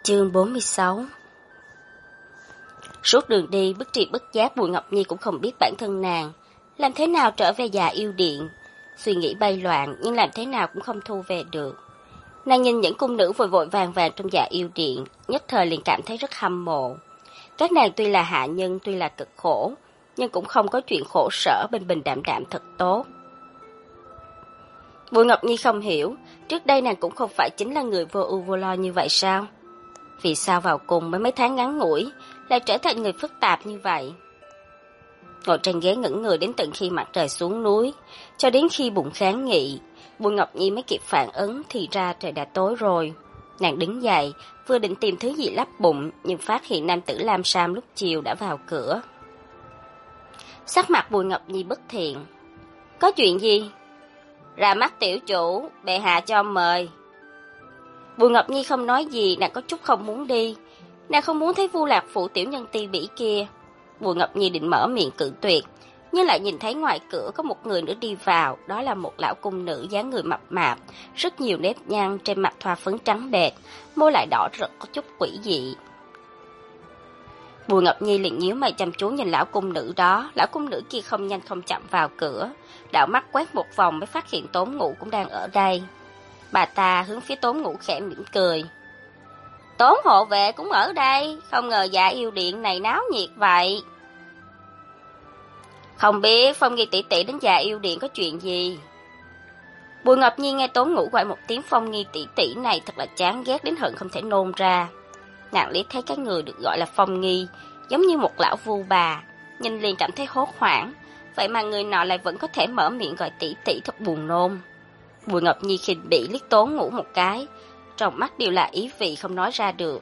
Chương 46. Suốt đường đi, bất tri bất giác Bùi Ngọc Nhi cũng không biết bản thân nàng làm thế nào trở về Dạ Yêu Điện. Suy nghĩ bay loạn nhưng làm thế nào cũng không thu về được. Nàng nhìn những cung nữ vội vội vàng vàng trong Dạ Yêu Điện, nhất thời liền cảm thấy rất hâm mộ. Các nàng tuy là hạ nhân, tuy là cực khổ, nhưng cũng không có chuyện khổ sở, bình bình đạm đạm thật tốt. Bùi Ngọc Nhi không hiểu, trước đây nàng cũng không phải chính là người vô ưu vô lo như vậy sao? Vì sao vào cùng mới mấy tháng ngắn ngủi lại trở thành người phức tạp như vậy? Ngồi trên ghế ngẩn người đến tận khi mặt trời xuống núi, cho đến khi bụng kháng nghị, Bùi Ngọc Nhi mới kịp phản ứng thì ra trời đã tối rồi. Nàng đứng dậy, vừa định tìm thứ gì lấp bụng, nhưng phát hiện nam tử Lam Sam lúc chiều đã vào cửa. Sắc mặt Bùi Ngọc Nhi bất thiện. Có chuyện gì? Ra mắt tiểu chủ, bệ hạ cho mời. Bùi Ngọc Nhi không nói gì, nàng có chút không muốn đi. Nàng không muốn thấy Vu Lạc Phụ tiểu nhân ti bỉ kia. Bùi Ngọc Nhi định mở miệng cự tuyệt, nhưng lại nhìn thấy ngoài cửa có một người nữa đi vào. Đó là một lão cung nữ dáng người mập mạp, rất nhiều nếp nhăn, trên mặt thoa phấn trắng bệch, môi lại đỏ rực có chút quỷ dị. Bùi Ngọc Nhi liền nhíu mày chăm chú nhìn lão cung nữ đó. Lão cung nữ kia không nhanh không chậm vào cửa, đảo mắt quét một vòng mới phát hiện Tốn Ngũ cũng đang ở đây. Bà ta hướng phía Tốn Ngũ khẽ mỉm cười. Tốn hộ vệ cũng ở đây, không ngờ Dạ Yêu Điện này náo nhiệt vậy. Không biết Phong Nghi tỷ tỷ đến Dạ Yêu Điện có chuyện gì? Bùi Ngọc Nhi nghe Tốn Ngũ gọi một tiếng Phong Nghi tỷ tỷ này thật là chán ghét đến hận không thể nôn ra. Nàng liếc thấy cái người được gọi là Phong Nghi, giống như một lão vu bà, nhìn liền cảm thấy hốt hoảng. Vậy mà người nọ lại vẫn có thể mở miệng gọi tỷ tỷ, thật buồn nôn. Bùi Ngọc Nhi khinh bỉ liếc Tốn Ngũ một cái, trong mắt đều là ý vị không nói ra được.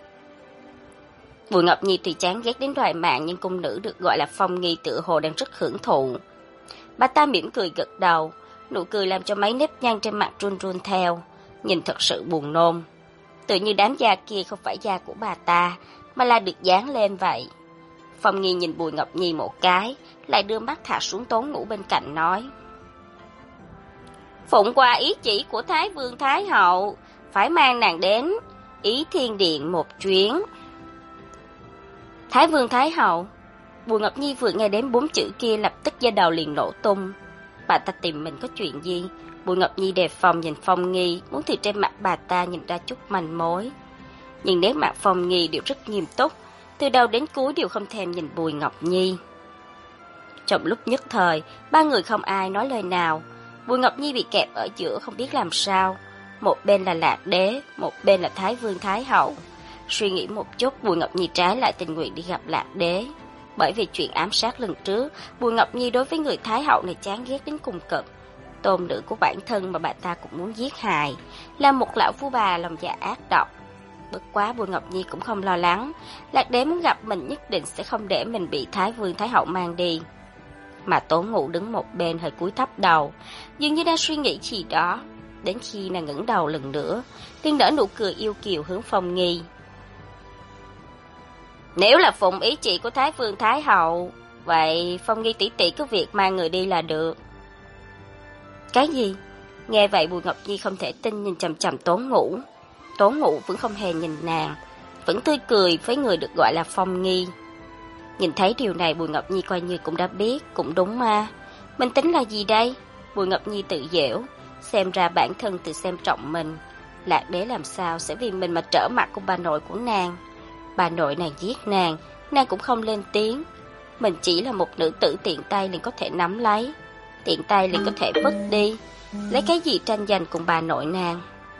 Bùi Ngọc Nhi thì chán ghét đến đoài mạng, nhưng cung nữ được gọi là Phong Nghi tựa hồ đang rất hưởng thụ. Bà ta mỉm cười gật đầu, nụ cười làm cho mấy nếp nhăn trên mặt run run theo, nhìn thật sự buồn nôn. Tự như đám da kia không phải da của bà ta, mà là được dán lên vậy. Phong Nghi nhìn Bùi Ngọc Nhi một cái, lại đưa mắt thả xuống Tốn Ngũ bên cạnh nói. Phụng qua ý chỉ của Thái Vương Thái Hậu, phải mang nàng đến Ý Thiên Điện một chuyến. Thái Vương Thái Hậu? Bùi Ngọc Nhi vừa nghe đến 4 chữ kia lập tức da đầu liền nổ tung. Bà ta tìm mình có chuyện gì? Bùi Ngọc Nhi đề phòng nhìn Phong Nghi, muốn từ trên mặt bà ta nhìn ra chút manh mối. Nhưng nét mặt Phong Nghi đều rất nghiêm túc, từ đầu đến cuối đều không thèm nhìn Bùi Ngọc Nhi. Trong lúc nhất thời, ba người không ai nói lời nào. Bùi Ngọc Nhi bị kẹp ở giữa không biết làm sao. Một bên là Lạc Đế, một bên là Thái Vương Thái Hậu. Suy nghĩ một chút, Bùi Ngọc Nhi trái lại tình nguyện đi gặp Lạc Đế. Bởi vì chuyện ám sát lần trước, Bùi Ngọc Nhi đối với người Thái Hậu này chán ghét đến cùng cực. Tôn nữ của bản thân mà bà ta cũng muốn giết hại, là một lão phu bà lòng dạ ác độc. Bất quá Bùi Ngọc Nhi cũng không lo lắng, Lạc Đế muốn gặp mình nhất định sẽ không để mình bị Thái Vương Thái Hậu mang đi. Mà Tốn Ngũ đứng một bên hơi cúi thấp đầu, dường như đang suy nghĩ gì đó. Đến khi nàng ngẩng đầu lần nữa, liền nở nụ cười yêu kiều hướng Phong Nghi. Nếu là phụng ý chỉ của Thái Vương Thái Hậu, vậy Phong Nghi tỷ tỷ cứ việc mang người đi là được. Cái gì? Nghe vậy Bùi Ngọc Nhi không thể tin nhìn chằm chằm Tốn Ngũ. Tốn Ngũ vẫn không hề nhìn nàng, vẫn tươi cười với người được gọi là Phong Nghi. Nhìn thấy điều này Bùi Ngọc Nhi coi như cũng đã biết, cũng đúng mà. Mình tính là gì đây? Bùi Ngọc Nhi tự giễu, xem ra bản thân tự xem trọng mình. Lạc Đế làm sao sẽ vì mình mà trở mặt của bà nội của nàng? Bà nội nàng giết nàng cũng không lên tiếng. Mình chỉ là một nữ tử tiện tay liền có thể nắm lấy, tiện tay liền có thể vứt đi. Lấy cái gì tranh giành cùng bà nội nàng?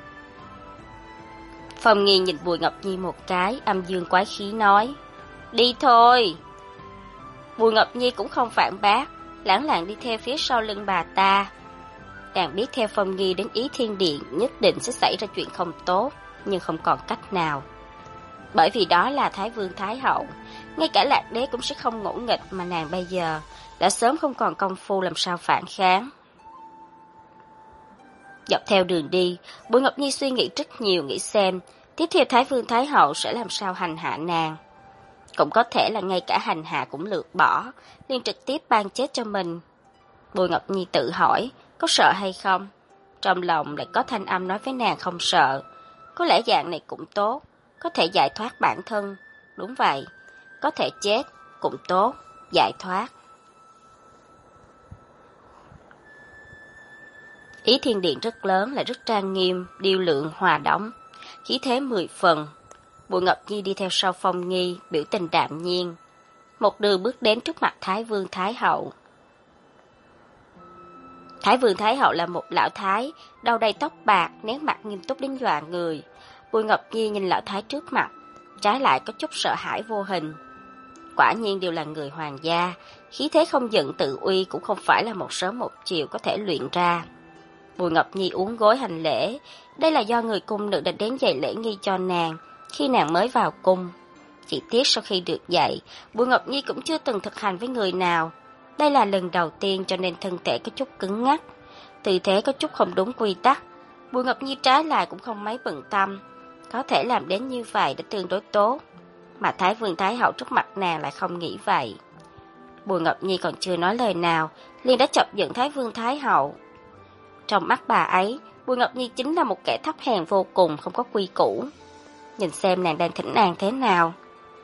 Phong Nghi nhìn Bùi Ngọc Nhi một cái, âm dương quái khí nói. Đi thôi. Bùi Ngọc Nhi cũng không phản bác, lẳng lặng đi theo phía sau lưng bà ta. Nàng biết theo Phong Nghi đến Ý Thiên Điện nhất định sẽ xảy ra chuyện không tốt, nhưng không còn cách nào. Bởi vì đó là Thái Vương Thái Hậu, ngay cả Lạc Đế cũng sẽ không ngỗ nghịch, mà nàng bây giờ đã sớm không còn công phu làm sao phản kháng. Dọc theo đường đi, Bùi Ngọc Nhi suy nghĩ rất nhiều, nghĩ xem tiếp theo Thái Vương Thái Hậu sẽ làm sao hành hạ nàng. Cũng có thể là ngay cả hành hạ cũng lược bỏ, liền trực tiếp ban chết cho mình. Bùi Ngọc Nhi tự hỏi, có sợ hay không? Trong lòng lại có thanh âm nói với nàng không sợ. Có lẽ dạng này cũng tốt, có thể giải thoát bản thân. Đúng vậy, có thể chết cũng tốt, giải thoát. Ý Thiên Điện rất lớn, lại rất trang nghiêm, điêu lượng, hòa đóng, khí thế 10 phần. Bùi Ngọc Nhi đi theo sau Phong Nghi, biểu tình đạm nhiên. Một đường bước đến trước mặt Thái Vương Thái Hậu. Thái Vương Thái Hậu là một lão thái, đầu đầy tóc bạc, nét mặt nghiêm túc đến dọa người. Bùi Ngọc Nhi nhìn lão thái trước mặt, trái lại có chút sợ hãi vô hình. Quả nhiên đều là người hoàng gia, khí thế không giận tự uy cũng không phải là một sớm một chiều có thể luyện ra. Bùi Ngọc Nhi uốn gối hành lễ, đây là do người cung nữ đã đến dạy lễ nghi cho nàng khi nàng mới vào cung. Chỉ tiếc sau khi được dạy, Bùi Ngọc Nhi cũng chưa từng thực hành với người nào. Đây là lần đầu tiên cho nên thân thể có chút cứng ngắc, tư thế có chút không đúng quy tắc. Bùi Ngọc Nhi trái lại cũng không mấy bận tâm, có thể làm đến như vậy đã tương đối tốt, mà Thái Vương Thái Hậu trước mặt nàng lại không nghĩ vậy. Bùi Ngọc Nhi còn chưa nói lời nào, liền đã chọc giận Thái Vương Thái Hậu. Trong mắt bà ấy, Bùi Ngọc Nhi chính là một kẻ thấp hèn vô cùng, không có quy củ. Nhìn xem nàng đang thỉnh an thế nào.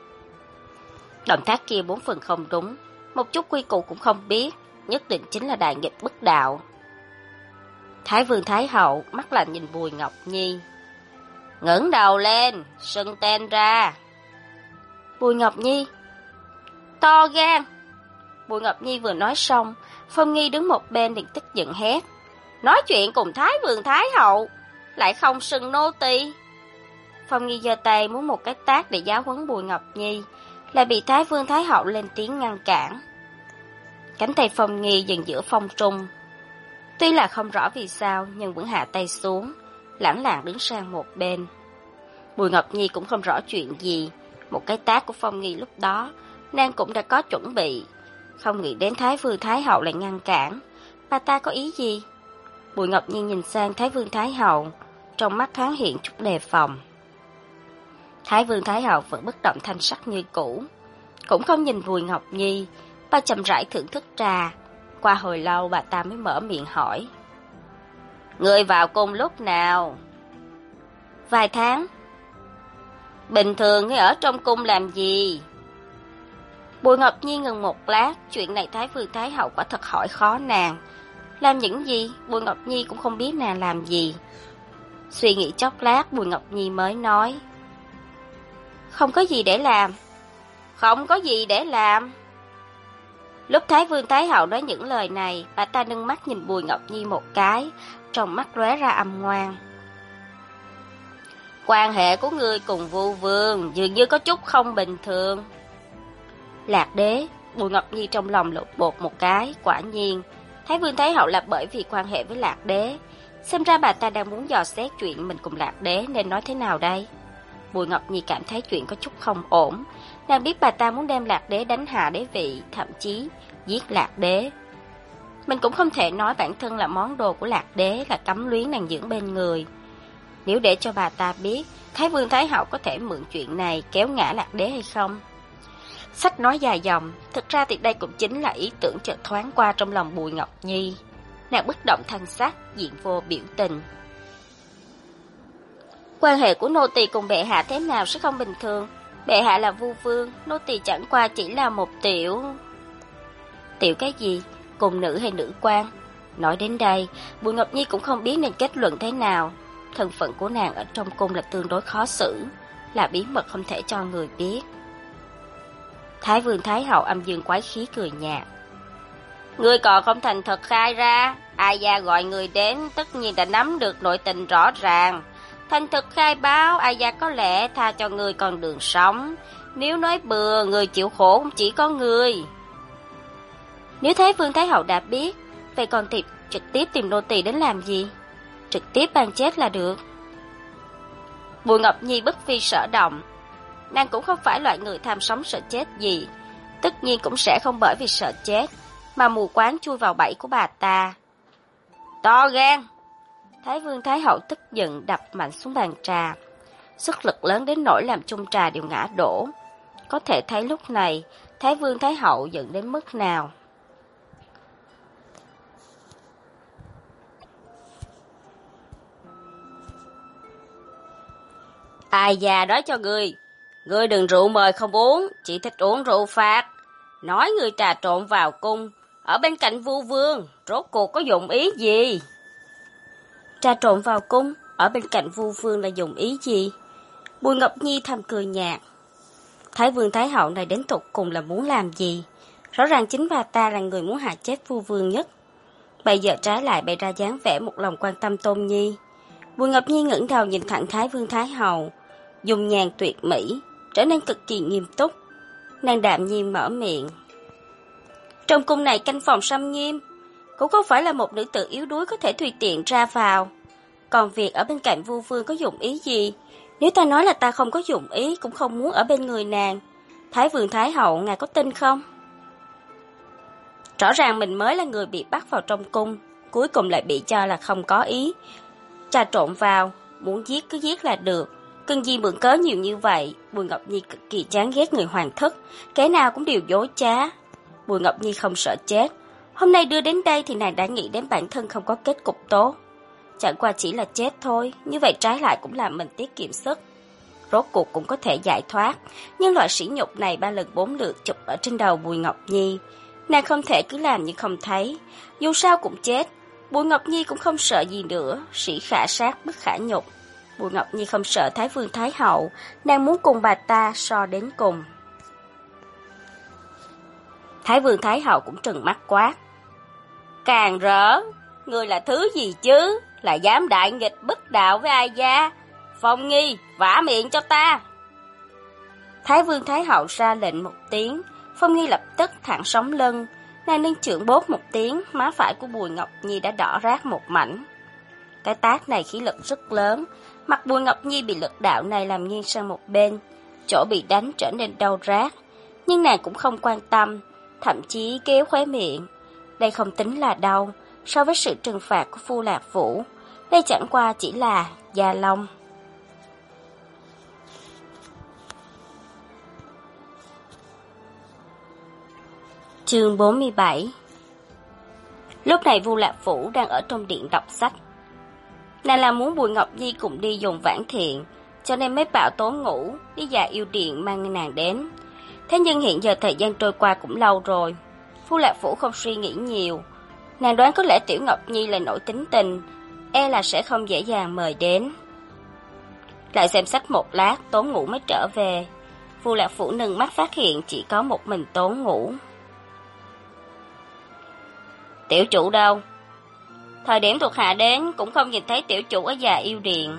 Động tác kia 4 phần không đúng, một chút quy củ cũng không biết, nhất định chính là đại nghịch bất đạo. Thái Vương Thái Hậu mắt lạnh nhìn Bùi Ngọc Nhi. Ngẩng đầu lên, xưng tên ra. Bùi Ngọc Nhi. To gan. Bùi Ngọc Nhi vừa nói xong, Phong Nghi đứng một bên liền tức giận hét. Nói chuyện cùng Thái Vương Thái Hậu, lại không xưng nô tỳ. Phong Nghi giơ tay muốn một cái tát để giáo huấn Bùi Ngọc Nhi, lại bị Thái Vương Thái Hậu lên tiếng ngăn cản. Cánh tay Phong Nghi dừng giữa phong trung. Tuy là không rõ vì sao, nhưng vẫn hạ tay xuống, lẳng lặng đứng sang một bên. Bùi Ngọc Nhi cũng không rõ chuyện gì, một cái tát của Phong Nghi lúc đó, nàng cũng đã có chuẩn bị. Không nghĩ đến Thái Vương Thái Hậu lại ngăn cản, bà ta có ý gì? Bùi Ngọc Nhi nhìn sang Thái Vương Thái Hậu, trong mắt thoáng hiện chút đề phòng. Thái Vương Thái Hậu vẫn bất động thanh sắc như cũ, cũng không nhìn Bùi Ngọc Nhi, bà chậm rãi thưởng thức trà. Qua hồi lâu bà ta mới mở miệng hỏi. Người vào cung lúc nào? Vài tháng. Bình thường ngươi ở trong cung làm gì? Bùi Ngọc Nhi ngừng một lát, chuyện này Thái Vương Thái Hậu quả thật hỏi khó nàng. Làm những gì, Bùi Ngọc Nhi cũng không biết nàng làm gì. Suy nghĩ chốc lát, Bùi Ngọc Nhi mới nói. Không có gì để làm. Không có gì để làm. Lúc Thái Vương Thái Hậu nói những lời này, bà ta nâng mắt nhìn Bùi Ngọc Nhi một cái, trong mắt lóe ra âm ngoan. Quan hệ của ngươi cùng Vu Vương dường như có chút không bình thường. Lạc Đế, Bùi Ngọc Nhi trong lòng lột bột một cái, quả nhiên, Thái Vương Thái Hậu là bởi vì quan hệ với Lạc Đế. Xem ra bà ta đang muốn dò xét chuyện mình cùng Lạc Đế nên nói thế nào đây? Bùi Ngọc Nhi cảm thấy chuyện có chút không ổn. Nàng biết bà ta muốn đem Lạc Đế đánh hạ đế vị, thậm chí giết Lạc Đế. Mình cũng không thể nói bản thân là món đồ của Lạc Đế, là cấm luyến nàng dưỡng bên người. Nếu để cho bà ta biết Thái Vương Thái Hậu có thể mượn chuyện này kéo ngã Lạc Đế hay không? Sách nói dài dòng, thực ra thì đây cũng chính là ý tưởng chợt thoáng qua trong lòng Bùi Ngọc Nhi. Nàng bất động thanh sắc, diện vô biểu tình. Quan hệ của nô tỳ cùng bệ hạ thế nào sẽ không bình thường? Bệ hạ là Vu Vương, nô tỳ chẳng qua chỉ là một tiểu... Tiểu cái gì? Cùng nữ hay nữ quan? Nói đến đây, Bùi Ngọc Nhi cũng không biết nên kết luận thế nào. Thân phận của nàng ở trong cung là tương đối khó xử, là bí mật không thể cho người biết. Thái Vương Thái Hậu âm dương quái khí cười nhạt. Ngươi còn không thành thật khai ra, ai gia gọi người đến tất nhiên đã nắm được nội tình rõ ràng. Thành thực khai báo, ai gia có lẽ tha cho ngươi con đường sống. Nếu nói bừa, người chịu khổ cũng chỉ có ngươi. Nếu Thái Vương Thái Hậu đã biết, vậy còn trực tiếp tìm nô tỳ đến làm gì? Trực tiếp ban chết là được. Bùi Ngọc Nhi bất phi sở động. Nàng cũng không phải loại người tham sống sợ chết gì, tất nhiên cũng sẽ không bởi vì sợ chết mà mù quáng chui vào bẫy của bà ta. To gan! Thái Vương Thái Hậu tức giận đập mạnh xuống bàn trà, sức lực lớn đến nỗi làm chung trà đều ngã đổ. Có thể thấy lúc này Thái Vương Thái Hậu giận đến mức nào. Ai già đó cho ngươi đừng rượu mời không uống, chỉ thích uống rượu phạt. Nói ngươi trà trộn vào cung, ở bên cạnh vua vương, rốt cuộc có dụng ý gì? Trà trộn vào cung, ở bên cạnh vua vương là dùng ý gì? Bùi Ngọc Nhi thầm cười nhạt. Thái vương thái hậu này đến tột cùng là muốn làm gì? Rõ ràng chính bà ta là người muốn hại chết vua vương nhất. Bây giờ trái lại bày ra dáng vẻ một lòng quan tâm Tôn Nhi. Bùi Ngọc Nhi ngẩng đầu nhìn thẳng Thái vương thái hậu, dùng nhàn tuyệt mỹ, trở nên cực kỳ nghiêm túc. Nàng đạm nhiên mở miệng. Trong cung này canh phòng xâm nghiêm, cũng không phải là một nữ tử yếu đuối có thể tùy tiện ra vào. Còn việc ở bên cạnh vua vương có dụng ý gì? Nếu ta nói là ta không có dụng ý, cũng không muốn ở bên người nàng, Thái vương thái hậu ngài có tin không? Rõ ràng mình mới là người bị bắt vào trong cung, cuối cùng lại bị cho là không có ý. Trà trộn vào, muốn giết cứ giết là được, cần gì mượn cớ nhiều như vậy. Bùi Ngọc Nhi cực kỳ chán ghét người hoàng thất, cái nào cũng đều dối trá. Bùi Ngọc Nhi không sợ chết, hôm nay đưa đến đây thì nàng đã nghĩ đến bản thân không có kết cục tốt. Chẳng qua chỉ là chết thôi, như vậy trái lại cũng làm mình tiết kiệm sức. Rốt cuộc cũng có thể giải thoát, nhưng loại sỉ nhục này 3 lần 4 lượt chụp ở trên đầu Bùi Ngọc Nhi. Nàng không thể cứ làm như không thấy, dù sao cũng chết. Bùi Ngọc Nhi cũng không sợ gì nữa, sĩ khả sát bất khả nhục. Bùi Ngọc Nhi không sợ Thái vương thái hậu, nàng muốn cùng bà ta so đến cùng. Thái vương thái hậu cũng trừng mắt quát. Càng rỡ, ngươi là thứ gì chứ, là dám đại nghịch bất đạo với ai gia? Phong Nghi, vả miệng cho ta. Thái vương thái hậu ra lệnh một tiếng, Phong Nghi lập tức thẳng sống lưng. Nàng nâng chưởng bốt một tiếng, má phải của Bùi Ngọc Nhi đã đỏ rát một mảnh. Cái tát này khí lực rất lớn, mặt Bùi Ngọc Nhi bị lực đạo này làm nghiêng sang một bên, chỗ bị đánh trở nên đau rát. Nhưng nàng cũng không quan tâm, thậm chí kéo khóe miệng. Đây không tính là đau, so với sự trừng phạt của Phu Lạc Vũ, đây chẳng qua chỉ là da lông. Chương 47. Lúc này Vu Lạc Vũ đang ở trong điện đọc sách. Nàng là muốn Bùi Ngọc Nhi cùng đi dùng Vãn Thiện, cho nên mới bảo Tốn Ngũ đi Dạ Yêu Điện mang nàng đến. Thế nhưng hiện giờ thời gian trôi qua cũng lâu rồi, Vu Lạc Vũ không suy nghĩ nhiều. Nàng đoán có lẽ Tiểu Ngọc Nhi là nổi tính tình, e là sẽ không dễ dàng mời đến. Lại xem sách một lát, Tốn Ngũ mới trở về. Vu Lạc Vũ nâng mắt phát hiện chỉ có một mình Tốn Ngũ. Tiểu chủ đâu? Thời điểm thuộc hạ đến cũng không nhìn thấy tiểu chủ ở Dạ Yêu Điện.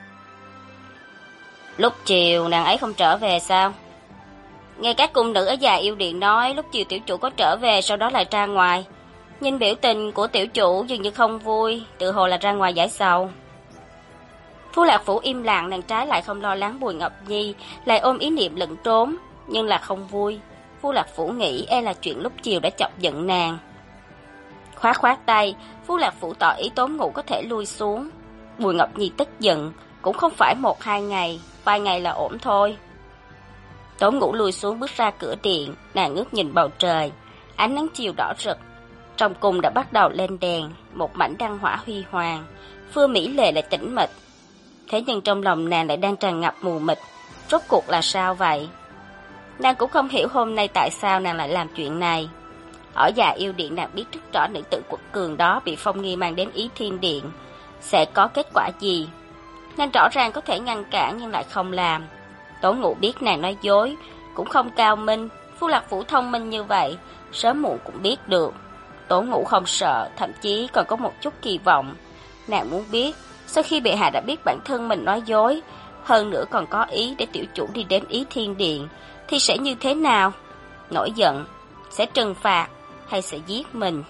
Lúc chiều nàng ấy không trở về sao? Nghe các cung nữ ở Dạ Yêu Điện nói lúc chiều tiểu chủ có trở về, sau đó lại ra ngoài. Nhìn biểu tình của tiểu chủ dường như không vui, tự hồ là ra ngoài giải sầu. Phu Lạc Phủ im lặng, nàng trái lại không lo lắng Bùi Ngọc Nhi, lại ôm ý niệm lẩn trốn, nhưng là không vui. Phu Lạc Phủ nghĩ e là chuyện lúc chiều đã chọc giận nàng. Khoát khoát tay, Phu Lạc Phủ tỏ ý Tốn Ngũ có thể lui xuống. Bùi Ngọc Nhi tức giận, cũng không phải 1-2 ngày, vài ngày là ổn thôi. Tốn Ngũ lui xuống bước ra cửa điện, nàng ngước nhìn bầu trời, ánh nắng chiều đỏ rực. Trong cung đã bắt đầu lên đèn, một mảnh đăng hỏa huy hoàng, Phương Mỹ Lệ lại tĩnh mịch. Thế nhưng trong lòng nàng lại đang tràn ngập mù mịt, rốt cuộc là sao vậy? Nàng cũng không hiểu hôm nay tại sao nàng lại làm chuyện này. Ở Dạ Yêu Điện nàng biết rất rõ nữ tử quật cường đó bị Phong Nghi mang đến Ý Thiên Điện sẽ có kết quả gì. Nàng rõ ràng có thể ngăn cản nhưng lại không làm. Tốn Ngũ biết nàng nói dối, cũng không cao minh. Phu Lạc Phủ thông minh như vậy, sớm muộn cũng biết được. Tốn Ngũ không sợ, thậm chí còn có một chút kỳ vọng. Nàng muốn biết, sau khi bệ hạ đã biết bản thân mình nói dối, hơn nữa còn có ý để tiểu chủ đi đến Ý Thiên Điện, thì sẽ như thế nào? Nổi giận, sẽ trừng phạt, hay sẽ giết mình?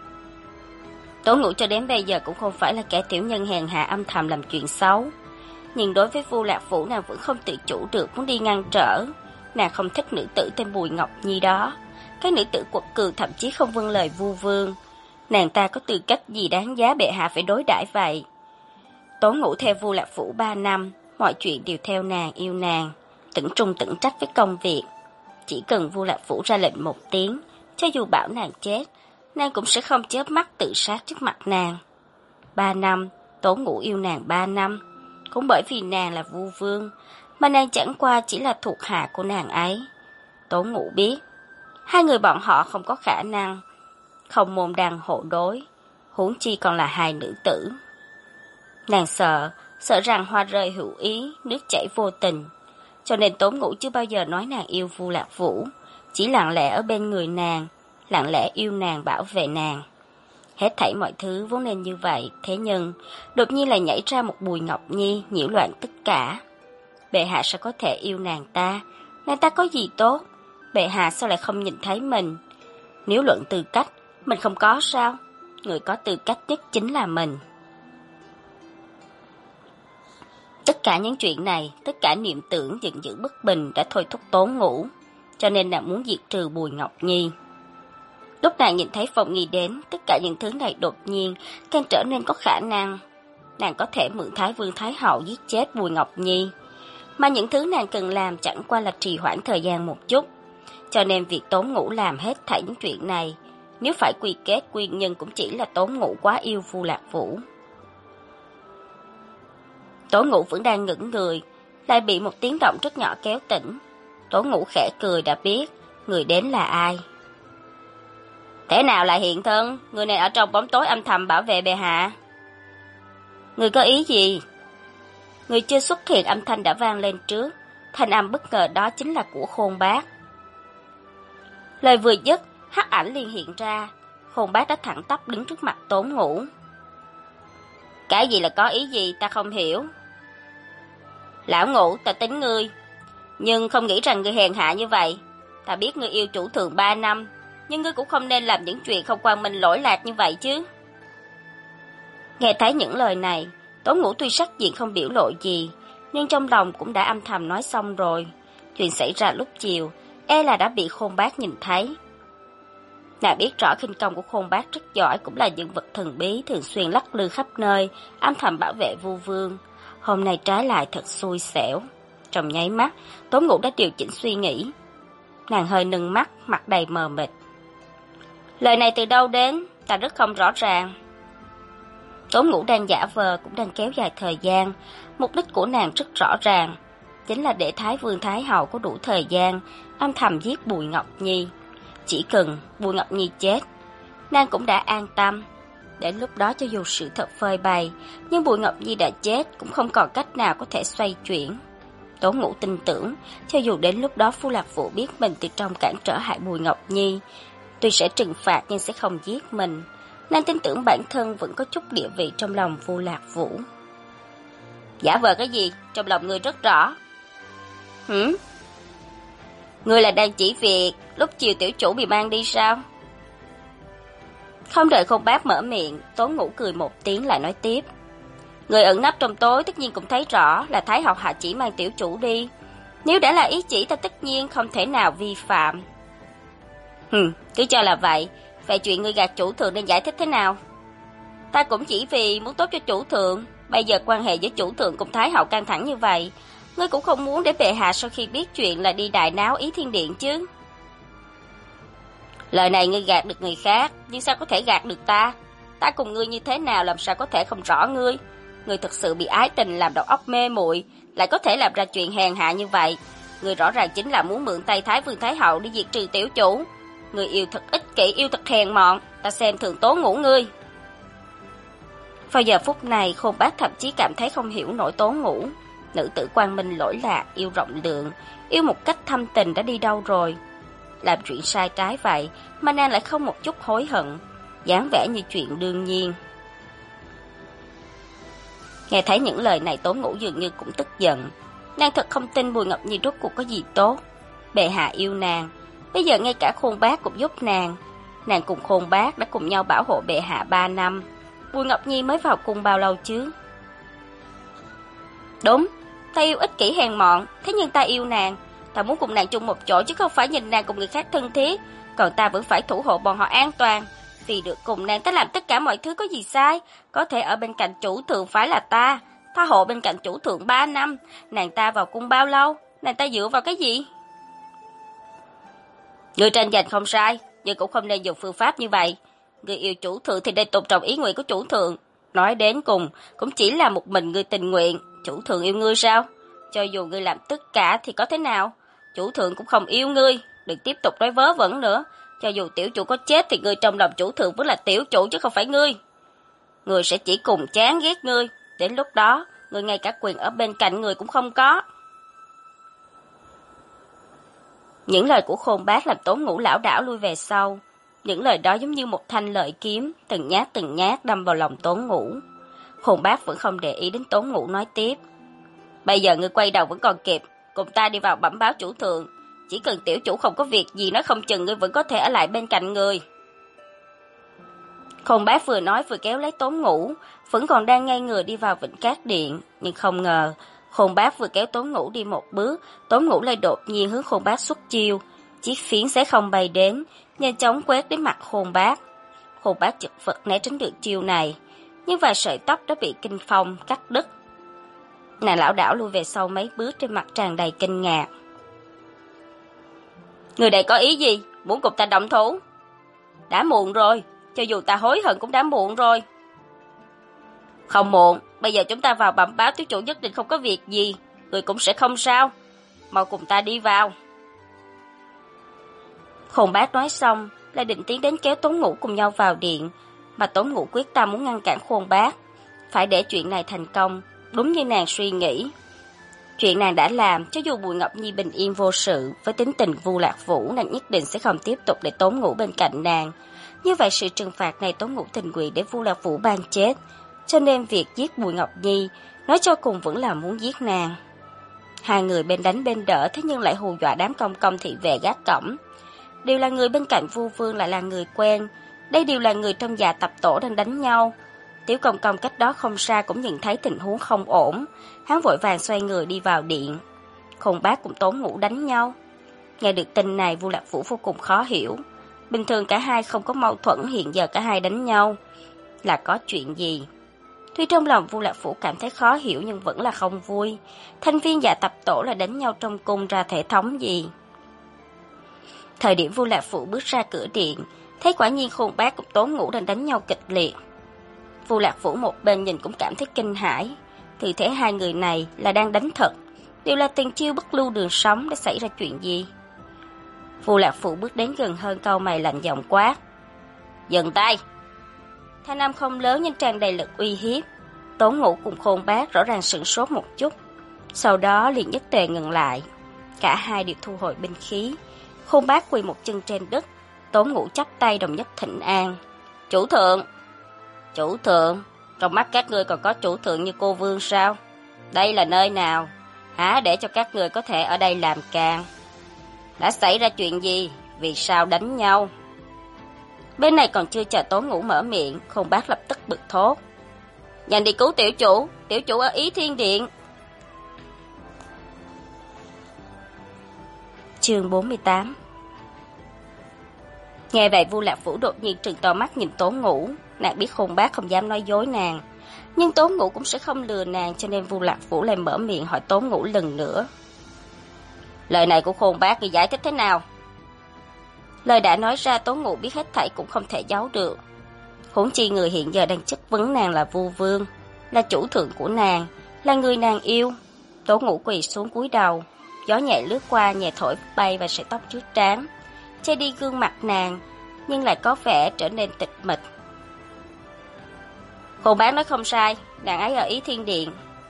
Tốn Ngũ cho đến bây giờ cũng không phải là kẻ tiểu nhân hèn hạ âm thầm làm chuyện xấu. Nhưng đối với Vu Lạc Phủ nàng vẫn không tự chủ được muốn đi ngăn trở. Nàng không thích nữ tử tên Bùi Ngọc Nhi đó. Cái nữ tử quật cường thậm chí không vâng lời Vu Vương. Nàng ta có tư cách gì đáng giá bệ hạ phải đối đãi vậy? Tốn Ngũ theo Vu Lạc Phủ 3 năm, mọi chuyện đều theo nàng, yêu nàng, tận trung tận trách với công việc. Chỉ cần Vu Lạc Phủ ra lệnh một tiếng, cho dù bảo nàng chết, nàng cũng sẽ không chớp mắt tự sát trước mặt nàng. 3 năm, Tốn Ngũ yêu nàng 3 năm. Cũng bởi vì nàng là Vu Vương, mà nàng chẳng qua chỉ là thuộc hạ của nàng ấy. Tố Ngũ biết, hai người bọn họ không có khả năng, không môn đăng hộ đối, huống chi còn là hai nữ tử. Nàng sợ rằng hoa rơi hữu ý, nước chảy vô tình, cho nên Tố Ngũ chưa bao giờ nói nàng yêu Vu Lạc Vũ, chỉ lặng lẽ ở bên người nàng, lặng lẽ yêu nàng, bảo vệ nàng. Hết thảy mọi thứ vốn nên như vậy, thế nhưng đột nhiên lại nhảy ra một Bùi Ngọc Nhi nhiễu loạn tất cả. Bệ hạ sao có thể yêu nàng ta có gì tốt, bệ hạ sao lại không nhìn thấy mình? Nếu luận tư cách, mình không có sao? Người có tư cách nhất chính là mình. Tất cả những chuyện này, tất cả niệm tưởng giận dữ bất bình đã thôi thúc Tố Ngũ, cho nên nàng muốn diệt trừ Bùi Ngọc Nhi. Lúc nàng nhìn thấy Phong Nghi đến, tất cả những thứ này đột nhiên càng trở nên có khả năng. Nàng có thể mượn Thái Vương Thái Hậu giết chết Bùi Ngọc Nhi, mà những thứ nàng cần làm chẳng qua là trì hoãn thời gian một chút. Cho nên việc Tố Ngũ làm hết thảy những chuyện này, nếu phải quy kết nguyên nhân cũng chỉ là Tố Ngũ quá yêu Vu Lạc Vũ. Tố Ngũ vẫn đang ngẩn người, lại bị một tiếng động rất nhỏ kéo tỉnh. Tố Ngũ khẽ cười đã biết người đến là ai. Thế nào lại hiện thân? Người này ở trong bóng tối âm thầm bảo vệ bệ hạ. Người có ý gì? Người chưa xuất hiện, âm thanh đã vang lên trước. Thanh âm bất ngờ đó chính là của Khôn Bác. Lời vừa dứt, hắc ảnh liền hiện ra. Khôn Bác đã thẳng tắp đứng trước mặt Tố Ngũ. Cái gì là có ý gì ta không hiểu. Lão Ngũ, ta tính ngươi, nhưng không nghĩ rằng ngươi hèn hạ như vậy. Ta biết ngươi yêu chủ thượng 3 năm, nhưng ngươi cũng không nên làm những chuyện không quang minh lỗi lạc như vậy chứ. Nghe thấy những lời này, Tố Ngũ tuy sắc diện không biểu lộ gì, nhưng trong lòng cũng đã âm thầm nói xong rồi. Chuyện xảy ra lúc chiều, e là đã bị Khôn Bác nhìn thấy. Nàng biết rõ khinh công của Khôn Bác rất giỏi, cũng là nhân vật thần bí thường xuyên lắc lư khắp nơi, âm thầm bảo vệ Vu Vương. Hôm nay trái lại thật xui xẻo. Trong nháy mắt, Tố Ngũ đã điều chỉnh suy nghĩ. Nàng hơi nâng mắt, mặt đầy mờ mịt. Lời này từ đâu đến, ta rất không rõ ràng. Tố Ngũ đang giả vờ, cũng đang kéo dài thời gian. Mục đích của nàng rất rõ ràng, chính là để Thái Vương Thái Hậu có đủ thời gian âm thầm giết Bùi Ngọc Nhi. Chỉ cần Bùi Ngọc Nhi chết, nàng cũng đã an tâm. Đến lúc đó cho dù sự thật phơi bày, nhưng Bùi Ngọc Nhi đã chết, cũng không còn cách nào có thể xoay chuyển. Tố Ngũ tin tưởng, cho dù đến lúc đó Vu Lạc Vũ biết mình từ trong cản trở hại Bùi Ngọc Nhi, tuy sẽ trừng phạt nhưng sẽ không giết mình. Nàng tin tưởng bản thân vẫn có chút địa vị trong lòng Vu Lạc Vũ. Giả vờ cái gì? Trong lòng ngươi rất rõ. Ngươi là đang chỉ việc lúc chiều tiểu chủ bị mang đi sao? Không đợi Khôn Bác mở miệng, Tố Ngũ cười một tiếng lại nói tiếp. Người ẩn nấp trong tối tất nhiên cũng thấy rõ là Thái Hậu hạ chỉ mang tiểu chủ đi. Nếu đã là ý chỉ ta tất nhiên không thể nào vi phạm. Cứ cho là vậy. Vậy chuyện ngươi gạt chủ thượng nên giải thích thế nào? Ta cũng chỉ vì muốn tốt cho chủ thượng. Bây giờ quan hệ giữa chủ thượng cùng Thái Hậu căng thẳng như vậy, ngươi cũng không muốn để bệ hạ sau khi biết chuyện là đi đại náo Ý Thiên Điện chứ. Lời này ngươi gạt được người khác, nhưng sao có thể gạt được ta? Ta cùng ngươi như thế nào làm sao có thể không rõ ngươi? Ngươi thật sự bị ái tình làm đầu óc mê muội, lại có thể làm ra chuyện hèn hạ như vậy. Ngươi rõ ràng chính là muốn mượn tay Thái Vương Thái Hậu đi diệt trừ tiểu chủ. Ngươi yêu thật ích kỷ, yêu thật hèn mọn, ta xem thường Tố Ngũ ngươi. Vào giờ phút này, Khôn Bác thậm chí cảm thấy không hiểu nổi Tố Ngũ. Nữ tử quang minh lỗi lạc, yêu rộng lượng, yêu một cách thâm tình đã đi đâu rồi? Làm chuyện sai trái vậy mà nàng lại không một chút hối hận, dáng vẻ như chuyện đương nhiên. Nghe thấy những lời này, Tố Ngũ dường như cũng tức giận. Nàng thật không tin Bùi Ngọc Nhi rốt cuộc có gì tốt. Bệ hạ yêu nàng, bây giờ ngay cả Khôn Bác cũng giúp nàng. Nàng cùng Khôn Bác đã cùng nhau bảo hộ bệ hạ 3 năm. Bùi Ngọc Nhi mới vào cung bao lâu chứ? Đúng, ta yêu ích kỷ hèn mọn, thế nhưng ta yêu nàng. Ta muốn cùng nàng chung một chỗ chứ không phải nhìn nàng cùng người khác thân thiết. Còn ta vẫn phải thủ hộ bọn họ an toàn. Vì được cùng nàng ta làm tất cả mọi thứ, có gì sai? Có thể ở bên cạnh chủ thượng phải là ta. Ta hộ bên cạnh chủ thượng 3 năm. Nàng ta vào cung bao lâu? Nàng ta dựa vào cái gì? Người tranh giành không sai, nhưng cũng không nên dùng phương pháp như vậy. Người yêu chủ thượng thì nên tôn trọng ý nguyện của chủ thượng. Nói đến cùng, cũng chỉ là một mình người tình nguyện, Chủ thượng yêu ngươi sao? Cho dù ngươi làm tất cả thì có thế nào? Chủ thượng cũng không yêu ngươi, đừng tiếp tục nói vớ vẩn nữa. Cho dù tiểu chủ có chết thì ngươi trong lòng chủ thượng vẫn là tiểu chủ chứ không phải ngươi. Ngươi sẽ chỉ cùng chán ghét ngươi, đến lúc đó, ngươi ngay cả quyền ở bên cạnh ngươi cũng không có. Những lời của Khôn Bác làm Tốn Ngũ lảo đảo lui về sau. Những lời đó giống như một thanh lợi kiếm, từng nhát đâm vào lòng Tốn Ngũ. Khôn Bác vẫn không để ý đến Tốn Ngũ nói tiếp. Bây giờ ngươi quay đầu vẫn còn kịp, cùng ta đi vào bẩm báo chủ thượng. Chỉ cần tiểu chủ không có việc gì nói không chừng ngươi vẫn có thể ở lại bên cạnh người. Khôn Bác vừa nói vừa kéo lấy Tốn Ngũ, vẫn còn đang ngây người đi vào Vĩnh Cát Điện, nhưng không ngờ, Khôn Bác vừa kéo Tốn Ngũ đi một bước, Tốn Ngũ lại đột nhiên hướng Khôn Bác xuất chiêu, chiếc phiến sẽ không bay đến, nhanh chóng quét đến mặt Khôn Bác. Khôn Bác chật vật né tránh được chiêu này, nhưng vài sợi tóc đã bị kinh phong cắt đứt. Nàng lảo đảo lui về sau mấy bước, trên mặt tràn đầy kinh ngạc. Người đây có ý gì? Muốn cùng ta động thủ? Đã muộn rồi, cho dù ta hối hận cũng đã muộn rồi. Không muộn, bây giờ chúng ta vào bẩm báo tiểu chủ nhất định không có việc gì, người cũng sẽ không sao. Mau cùng ta đi vào. Khôn Bác nói xong, lại định tiến đến kéo Tốn Ngũ cùng nhau vào điện, mà Tốn Ngũ quyết tâm muốn ngăn cản Khôn Bác. Phải để chuyện này thành công, đúng như nàng suy nghĩ. Chuyện nàng đã làm, cho dù Bùi Ngọc Nhi bình yên vô sự, với tính tình Vu Lạc Vũ, nàng nhất định sẽ không tiếp tục để Tốn Ngũ bên cạnh nàng. Như vậy sự trừng phạt này Tốn Ngũ tình nguyện để Vu Lạc Vũ ban chết, cho nên việc giết Bùi Ngọc Nhi, nói cho cùng vẫn là muốn giết nàng. Hai người bên đánh bên đỡ, thế nhưng lại hù dọa đám công công thị vệ gác cổng. Đều là người bên cạnh Vu Vương, lại là người quen, đây đều là người trong nhà tập tổ đang đánh nhau. Tiểu công công cách đó không xa cũng nhìn thấy tình huống không ổn, hắn vội vàng xoay người đi vào điện. Khôn Bác cùng Tốn Ngũ đánh nhau. Nghe được tin này, Vu Lạc Vũ vô cùng khó hiểu. Bình thường cả hai không có mâu thuẫn, hiện giờ cả hai đánh nhau là có chuyện gì? Tuy trong lòng Vu Lạc Vũ cảm thấy khó hiểu nhưng vẫn là không vui. Thành viên dạ tập tổ là đánh nhau trong cung ra thể thống gì? Thời điểm Vu Lạc Vũ bước ra cửa điện, thấy quả nhiên Khôn Bác cùng Tốn Ngũ đang đánh nhau kịch liệt. Vu Lạc Vũ một bên nhìn cũng cảm thấy kinh hãi. Thì thế hai người này là đang đánh thật, đều là tiền chiêu bất lưu đường sống, đã xảy ra chuyện gì? Vu Lạc Vũ bước đến gần hơn, cau mày lạnh giọng quát. Dừng tay! Thanh âm không lớn nhưng tràn đầy lực uy hiếp. Tốn Ngũ cùng Khôn Bác rõ ràng sửng sốt một chút, sau đó liền nhất tề ngừng lại. Cả hai đều thu hồi binh khí. Khôn Bác quỳ một chân trên đất, Tốn Ngũ chắp tay đồng nhất thịnh an. Chủ thượng! Chủ thượng? Trong mắt các ngươi còn có chủ thượng như cô Vương sao? Đây là nơi nào? Hả, để cho các ngươi có thể ở đây làm càng? Đã xảy ra chuyện gì? Vì sao đánh nhau? Bên này còn chưa chờ Tốn Ngũ mở miệng, Khôn Bác lập tức bực thốt. Nhanh đi cứu tiểu chủ ở Ý Thiên Điện. Chương 48. Nghe vậy Vu Lạc Vũ đột nhiên trừng to mắt nhìn Tốn Ngũ, nàng biết Khôn Bác không dám nói dối nàng, nhưng Tốn Ngũ cũng sẽ không lừa nàng, cho nên Vu Lạc Vũ lại mở miệng hỏi Tốn Ngũ lần nữa. Lời này của Khôn Bác ngươi giải thích thế nào? Lời đã nói ra, Tốn Ngũ biết hết thảy cũng không thể giấu được. Huống chi người hiện giờ đang chất vấn nàng là Vu Vương, là chủ thượng của nàng, là người nàng yêu. Tốn Ngũ quỳ xuống cúi đầu, gió nhẹ lướt qua nhẹ thổi bay và sợi tóc trước trán, che đi gương mặt nàng, nhưng lại có vẻ trở nên tịch mịch. Khôn Bác nói không sai, nàng ấy ở Ý Thiên Điện.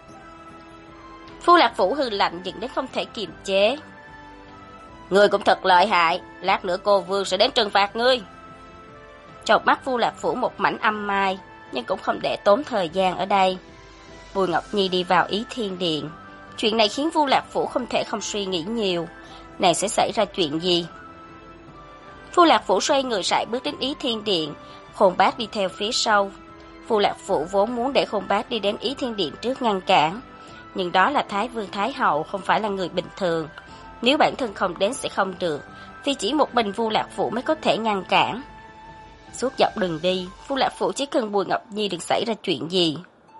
Vu Lạc Vũ hừ lạnh giận đến không thể kiềm chế. Ngươi cũng thật lợi hại, lát nữa cô Vương sẽ đến trừng phạt ngươi. Trong mắt Vu Lạc Vũ một mảnh âm mai, nhưng cũng không để tốn thời gian ở đây. Bùi Ngọc Nhi đi vào Ý Thiên Điện. Chuyện này khiến Vu Lạc Vũ không thể không suy nghĩ nhiều. Nàng sẽ xảy ra chuyện gì? Vu Lạc Vũ xoay người sải bước đến Ý Thiên Điện, Khôn Bác đi theo phía sau. Vu Lạc Vũ vốn muốn để Khôn Bác đi đến Ý Thiên Điện trước ngăn cản, nhưng đó là Thái Vương Thái Hậu, không phải là người bình thường. Nếu bản thân không đến sẽ không được, vì chỉ một mình Vu Lạc Vũ mới có thể ngăn cản. Suốt dọc đường đi, Vu Lạc Vũ chỉ cần Bùi Ngọc Nhi đừng xảy ra chuyện gì.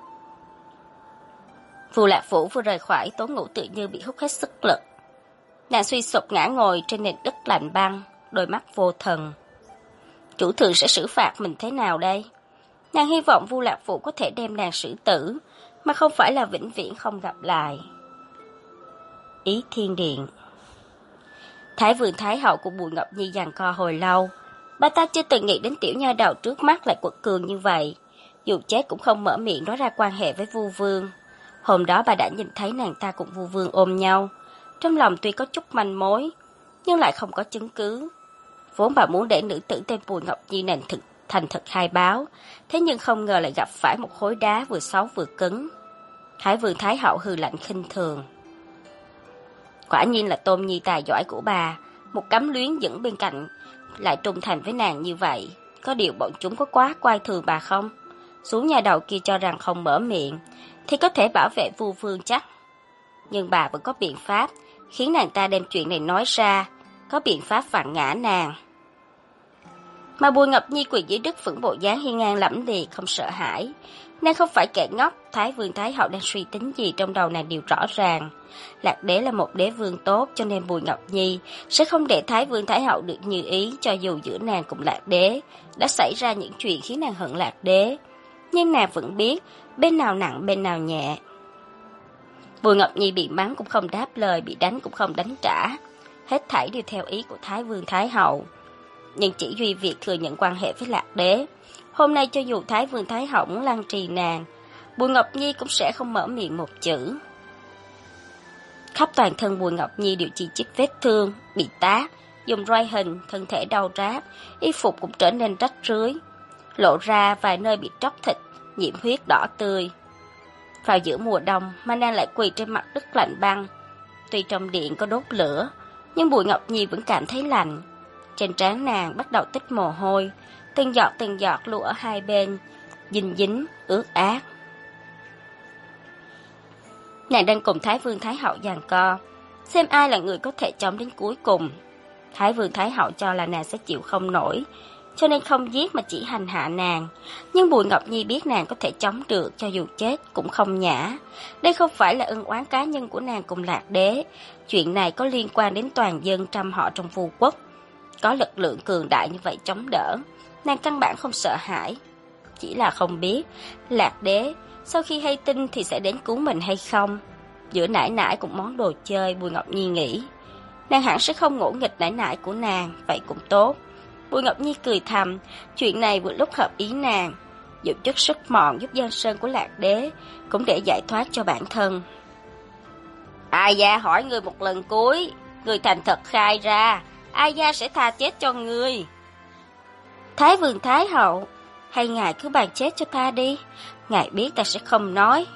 Vu Lạc Vũ vừa rời khỏi, Tốn Ngũ tự như bị hút hết sức lực. Nàng suy sụp ngã ngồi trên nền đất lạnh băng, đôi mắt vô thần. Chủ thượng sẽ xử phạt mình thế nào đây? Nàng hy vọng Vu Lạc Vũ có thể đem nàng xử tử, mà không phải là vĩnh viễn không gặp lại. Ý Thiên Điện. Thái Vương Thái Hậu của Bùi Ngọc Nhi giằng co hồi lâu. Bà ta chưa từng nghĩ đến tiểu nha đầu trước mắt lại quật cường như vậy. Dù chết cũng không mở miệng nói ra quan hệ với Vu Vương. Hôm đó bà đã nhìn thấy nàng ta cùng Vu Vương ôm nhau. Trong lòng tuy có chút manh mối, nhưng lại không có chứng cứ. Vốn bà muốn để nữ tử tên Bùi Ngọc Nhi này thành thật khai báo, thế nhưng không ngờ lại gặp phải một khối đá vừa xấu vừa cứng. Thái Vương Thái Hậu hừ lạnh khinh thường. Quả nhiên là Tôn Nhi tài giỏi của bà, một cấm luyến dẫn bên cạnh, lại trung thành với nàng như vậy. Có điều bọn chúng có quá coi thường bà không? Xuống nhà đầu kia cho rằng không mở miệng, thì có thể bảo vệ Vu Vương chắc. Nhưng bà vẫn có biện pháp, khiến nàng ta đem chuyện này nói ra, có biện pháp vặn ngã nàng. Mà Bùi Ngọc Nhi quỳ dưới đất vững bộ dáng hiên ngang lẫm liệt, không sợ hãi. Nàng không phải kẻ ngốc, Thái Vương Thái Hậu đang suy tính gì trong đầu nàng đều rõ ràng. Lạc Đế là một đế vương tốt, cho nên Bùi Ngọc Nhi sẽ không để Thái Vương Thái Hậu được như ý, cho dù giữa nàng cùng Lạc Đế đã xảy ra những chuyện khiến nàng hận Lạc Đế. Nhưng nàng vẫn biết bên nào nặng bên nào nhẹ. Bùi Ngọc Nhi bị mắng cũng không đáp lời, bị đánh cũng không đánh trả. Hết thảy đều theo ý của Thái Vương Thái Hậu. Nhưng chỉ duy việc thừa nhận quan hệ với Lạc Đế. Hôm nay cho dù Thái Vương Thái Hậu muốn lăng trì nàng, Bùi Ngọc Nhi cũng sẽ không mở miệng một chữ. Khắp toàn thân Bùi Ngọc Nhi đều chỉ chít vết thương, bị tá, dùng roi hình, thân thể đau rát, y phục cũng trở nên rách rưới, lộ ra vài nơi bị tróc thịt, nhiễm huyết đỏ tươi. Vào giữa mùa đông mà nàng lại quỳ trên mặt đất lạnh băng. Tuy trong điện có đốt lửa, nhưng Bùi Ngọc Nhi vẫn cảm thấy lạnh. Trên trán nàng bắt đầu tích mồ hôi, từng giọt lưu ở hai bên, dinh dính, ướt át. Nàng đang cùng Thái Vương Thái Hậu giằng co, xem ai là người có thể chống đến cuối cùng. Thái Vương Thái Hậu cho là nàng sẽ chịu không nổi, cho nên không giết mà chỉ hành hạ nàng. Nhưng Bùi Ngọc Nhi biết nàng có thể chống được, cho dù chết cũng không nhã. Đây không phải là ân oán cá nhân của nàng cùng Lạc Đế. Chuyện này có liên quan đến toàn dân trăm họ trong Vu quốc. Có lực lượng cường đại như vậy chống đỡ, nàng căn bản không sợ hãi. Chỉ là không biết Lạc Đế sau khi hay tin thì sẽ đến cứu mình hay không. Giữa nải nải cùng món đồ chơi, Bùi Ngọc Nhi nghĩ nàng hẳn sẽ không ngỗ nghịch nải nải của nàng, vậy cũng tốt. Bùi Ngọc Nhi cười thầm, chuyện này vừa lúc hợp ý nàng, dùng chất sức mọn giúp Giang Sơn của Lạc Đế, cũng để giải thoát cho bản thân. Ai gia hỏi ngươi một lần cuối, ngươi thành thật khai ra, ai gia sẽ tha chết cho ngươi. Thái Vương Thái Hậu, hay ngài cứ bàn chết cho ta đi, ngài biết ta sẽ không nói.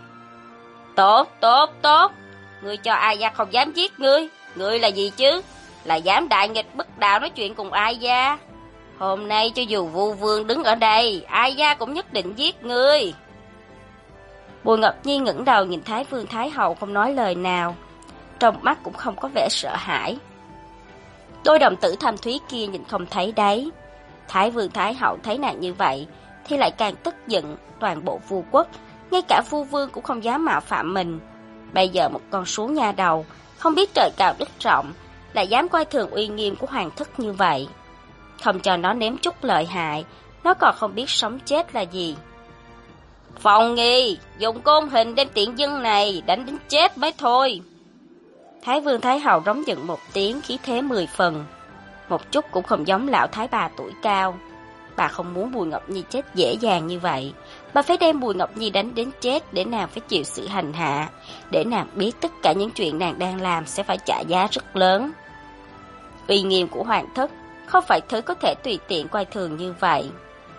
Tốt, ngươi cho ai gia không dám giết ngươi, ngươi là gì chứ? Là dám đại nghịch bất đạo nói chuyện cùng ai gia. Hôm nay cho dù Vu Vương đứng ở đây, ai gia cũng nhất định giết ngươi. Bùi Ngọc Nhi ngẩng đầu nhìn Thái Vương Thái Hậu không nói lời nào, trong mắt cũng không có vẻ sợ hãi. Đôi đồng tử thâm thúy kia nhìn không thấy đáy. Thái Vương Thái Hậu thấy nàng như vậy thì lại càng tức giận. Toàn bộ Vu quốc, ngay cả Vu Vương cũng không dám mạo phạm mình. Bây giờ một con sú nha đầu, không biết trời cao đất rộng, lại dám coi thường uy nghiêm của hoàng thất như vậy. Không cho nó nếm chút lợi hại, nó còn không biết sống chết là gì. Phòng Nghi, dùng côn hình đem tiện dân này đánh đến chết mới thôi. Thái Vương Thái Hậu rống giận một tiếng, khí thế 10 phần. Một chút cũng không giống lão thái bà tuổi cao. Bà không muốn Bùi Ngọc Nhi chết dễ dàng như vậy. Bà phải đem Bùi Ngọc Nhi đánh đến chết để nàng phải chịu sự hành hạ, để nàng biết tất cả những chuyện nàng đang làm sẽ phải trả giá rất lớn. Uy nghiêm của hoàng thất không phải thứ có thể tùy tiện coi thường như vậy.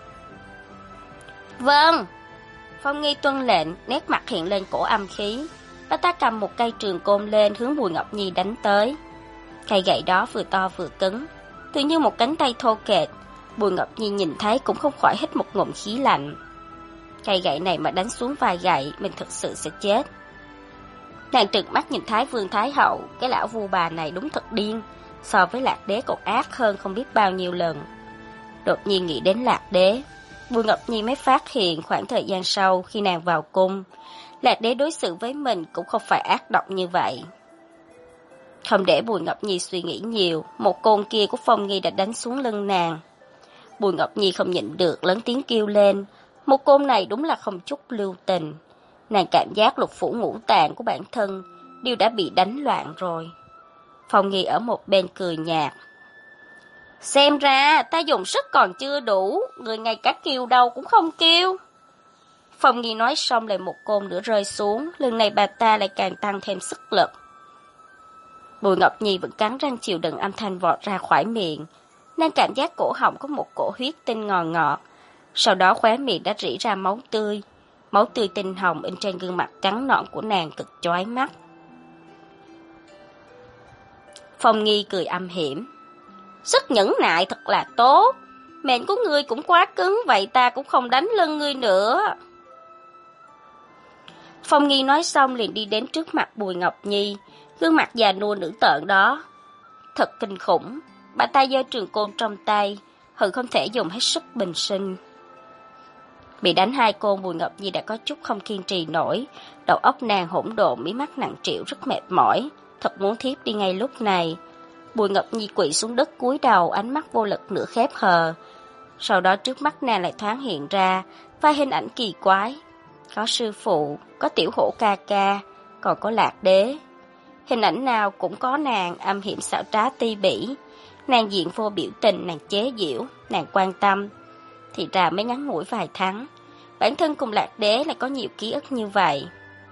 Vâng. Phong Nghi tuân lệnh, nét mặt hiện lên cổ âm khí. Bà ta cầm một cây trường côn lên hướng Bùi Ngọc Nhi đánh tới. Cây gậy đó vừa to vừa cứng, tự như một cánh tay thô kệch. Bùi Ngọc Nhi nhìn thấy cũng không khỏi hít một ngụm khí lạnh. Cây gậy này mà đánh xuống vài gậy, mình thực sự sẽ chết. Nàng trừng mắt nhìn Thái Vương Thái Hậu, cái lão vu bà này đúng thật điên, so với Lạc Đế còn ác hơn không biết bao nhiêu lần. Đột nhiên nghĩ đến Lạc Đế, Bùi Ngọc Nhi mới phát hiện khoảng thời gian sau khi nàng vào cung, Lạc Đế đối xử với mình cũng không phải ác độc như vậy. Không để Bùi Ngọc Nhi suy nghĩ nhiều, một côn kia của Phong Nghi đã đánh xuống lưng nàng. Bùi Ngọc Nhi không nhịn được lớn tiếng kêu lên, một côn này đúng là không chút lưu tình. Nàng cảm giác lục phủ ngũ tạng của bản thân đều đã bị đánh loạn rồi. Phong Nghi ở một bên cười nhạt. Xem ra ta dùng sức còn chưa đủ, người ngay cả kêu đâu cũng không kêu. Phong Nghi nói xong lại một côn nữa rơi xuống, lần này bà ta lại càng tăng thêm sức lực. Bùi Ngọc Nhi vẫn cắn răng chịu đựng âm thanh vọt ra khỏi miệng. Nàng cảm giác cổ họng có một cổ huyết tinh ngọt ngọt. Sau đó khóe miệng đã rỉ ra máu tươi. Máu tươi tinh hồng in trên gương mặt trắng nõn của nàng cực chói mắt. Phong Nghi cười âm hiểm. Sức nhẫn nại thật là tốt. Mệnh của ngươi cũng quá cứng, vậy ta cũng không đánh lưng ngươi nữa. Phong Nghi nói xong liền đi đến trước mặt Bùi Ngọc Nhi, gương mặt già nua nữ tợn đó. Thật kinh khủng, bà ta giơ trường côn trong tay, hận không thể dùng hết sức bình sinh. Bị đánh 2 côn, Bùi Ngọc Nhi đã có chút không kiên trì nổi, đầu óc nàng hỗn độn, mí mắt nặng trĩu rất mệt mỏi, thật muốn thiếp đi ngay lúc này. Bùi Ngọc Nhi quỵ xuống đất cúi đầu, ánh mắt vô lực nửa khép hờ. Sau đó trước mắt nàng lại thoáng hiện ra vài hình ảnh kỳ quái. Có sư phụ, có Tiểu Hổ ca ca, còn có Lạc Đế. Hình ảnh nào cũng có nàng âm hiểm xảo trá ti bỉ. Nàng diện vô biểu tình, nàng chế giễu, nàng quan tâm. Thì ra mới ngắn ngủi vài tháng, bản thân cùng Lạc Đế lại có nhiều ký ức như vậy.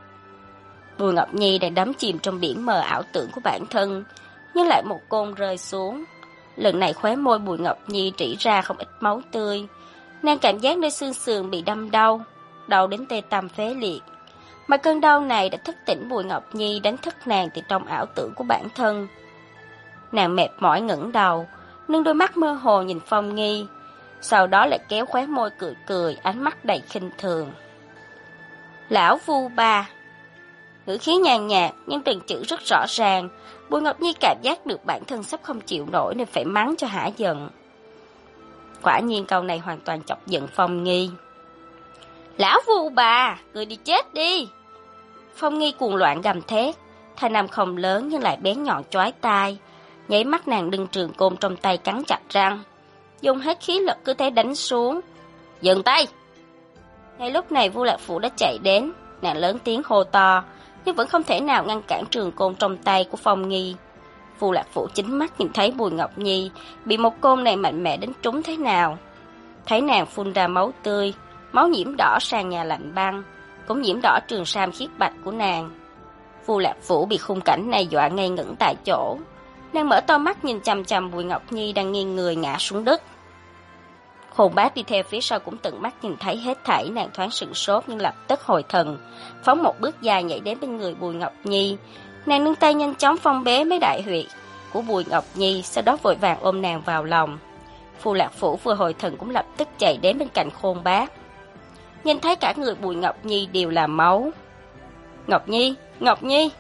Bùi Ngọc Nhi đang đắm chìm trong biển mờ ảo tưởng của bản thân, nhưng lại một côn rơi xuống. Lần này khóe môi Bùi Ngọc Nhi rỉ ra không ít máu tươi. Nàng cảm giác nơi xương sườn bị đâm đau, đau đến tê tâm phế liệt. Mà cơn đau này đã thức tỉnh Bùi Ngọc Nhi, đánh thức nàng từ trong ảo tưởng của bản thân. Nàng mệt mỏi ngẩng đầu, nâng đôi mắt mơ hồ nhìn Phong Nghi, sau đó lại kéo khóe môi cười cười, ánh mắt đầy khinh thường. Lão Vu Ba. Ngữ khí nhàn nhạt nhưng từng chữ rất rõ ràng. Bùi Ngọc Nhi cảm giác được bản thân sắp không chịu nổi nên phải mắng cho hả giận. Quả nhiên câu này hoàn toàn chọc giận Phong Nghi. Lão Vu Bà, người đi chết đi. Phong Nghi cuồng loạn gầm thét, thanh âm không lớn nhưng lại bén nhọn chói tai. Nháy mắt nàng đưng trường côn trong tay cắn chặt răng, dùng hết khí lực cứ thế đánh xuống. Dừng tay. Ngay lúc này Vu Lạc Phủ đã chạy đến, nàng lớn tiếng hô to, nhưng vẫn không thể nào ngăn cản trường côn trong tay của Phong Nghi. Vu Lạc Phủ chính mắt nhìn thấy Bùi Ngọc Nhi bị một côn này mạnh mẽ đánh trúng thế nào. Thấy nàng phun ra máu tươi, máu nhiễm đỏ sàn nhà lạnh băng, cũng nhiễm đỏ trường sam khiết bạch của nàng. Vu Lạc Phủ bị khung cảnh này dọa ngây ngẩn tại chỗ. Nàng mở to mắt nhìn chằm chằm Bùi Ngọc Nhi đang nghiêng người ngã xuống đất. Hồn Bác đi theo phía sau cũng tận mắt nhìn thấy hết thảy, nàng thoáng sửng sốt nhưng lập tức hồi thần, phóng một bước dài nhảy đến bên người Bùi Ngọc Nhi. Nàng nâng tay nhanh chóng phong bế mấy đại huyệt của Bùi Ngọc Nhi, sau đó vội vàng ôm nàng vào lòng. Vu Lạc Phủ vừa hồi thần cũng lập tức chạy đến bên cạnh Khôn Bác. Nhìn thấy cả người Bùi Ngọc Nhi đều là máu. Ngọc Nhi, Ngọc Nhi.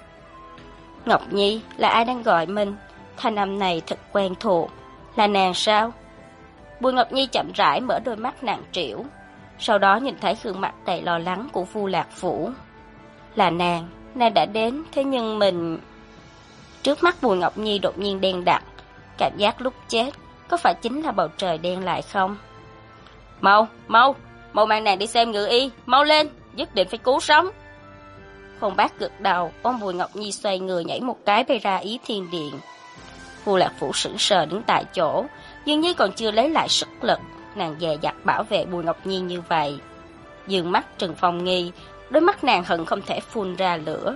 Ngọc Nhi, là ai đang gọi mình? Thanh âm này thật quen thuộc. Là nàng sao? Bùi Ngọc Nhi chậm rãi mở đôi mắt nặng trĩu, sau đó nhìn thấy gương mặt đầy lo lắng của Vu Lạc Phủ. Là nàng đã đến, thế nhưng mình... Trước mắt Bùi Ngọc Nhi đột nhiên đen đặc, cảm giác lúc chết, có phải chính là bầu trời đen lại không? Mau mang nàng đi xem ngự y, mau lên, nhất định phải cứu sống. Khôn Bác gật đầu, ôm Bùi Ngọc Nhi xoay người nhảy một cái bay ra Ý Thiên Điện. Vu Lạc Phủ sững sờ đứng tại chỗ, dường như còn chưa lấy lại sức lực, nàng dè dặt bảo vệ Bùi Ngọc Nhi như vậy. Dương mắt trừng Phong Nghi, đôi mắt nàng hận không thể phun ra lửa.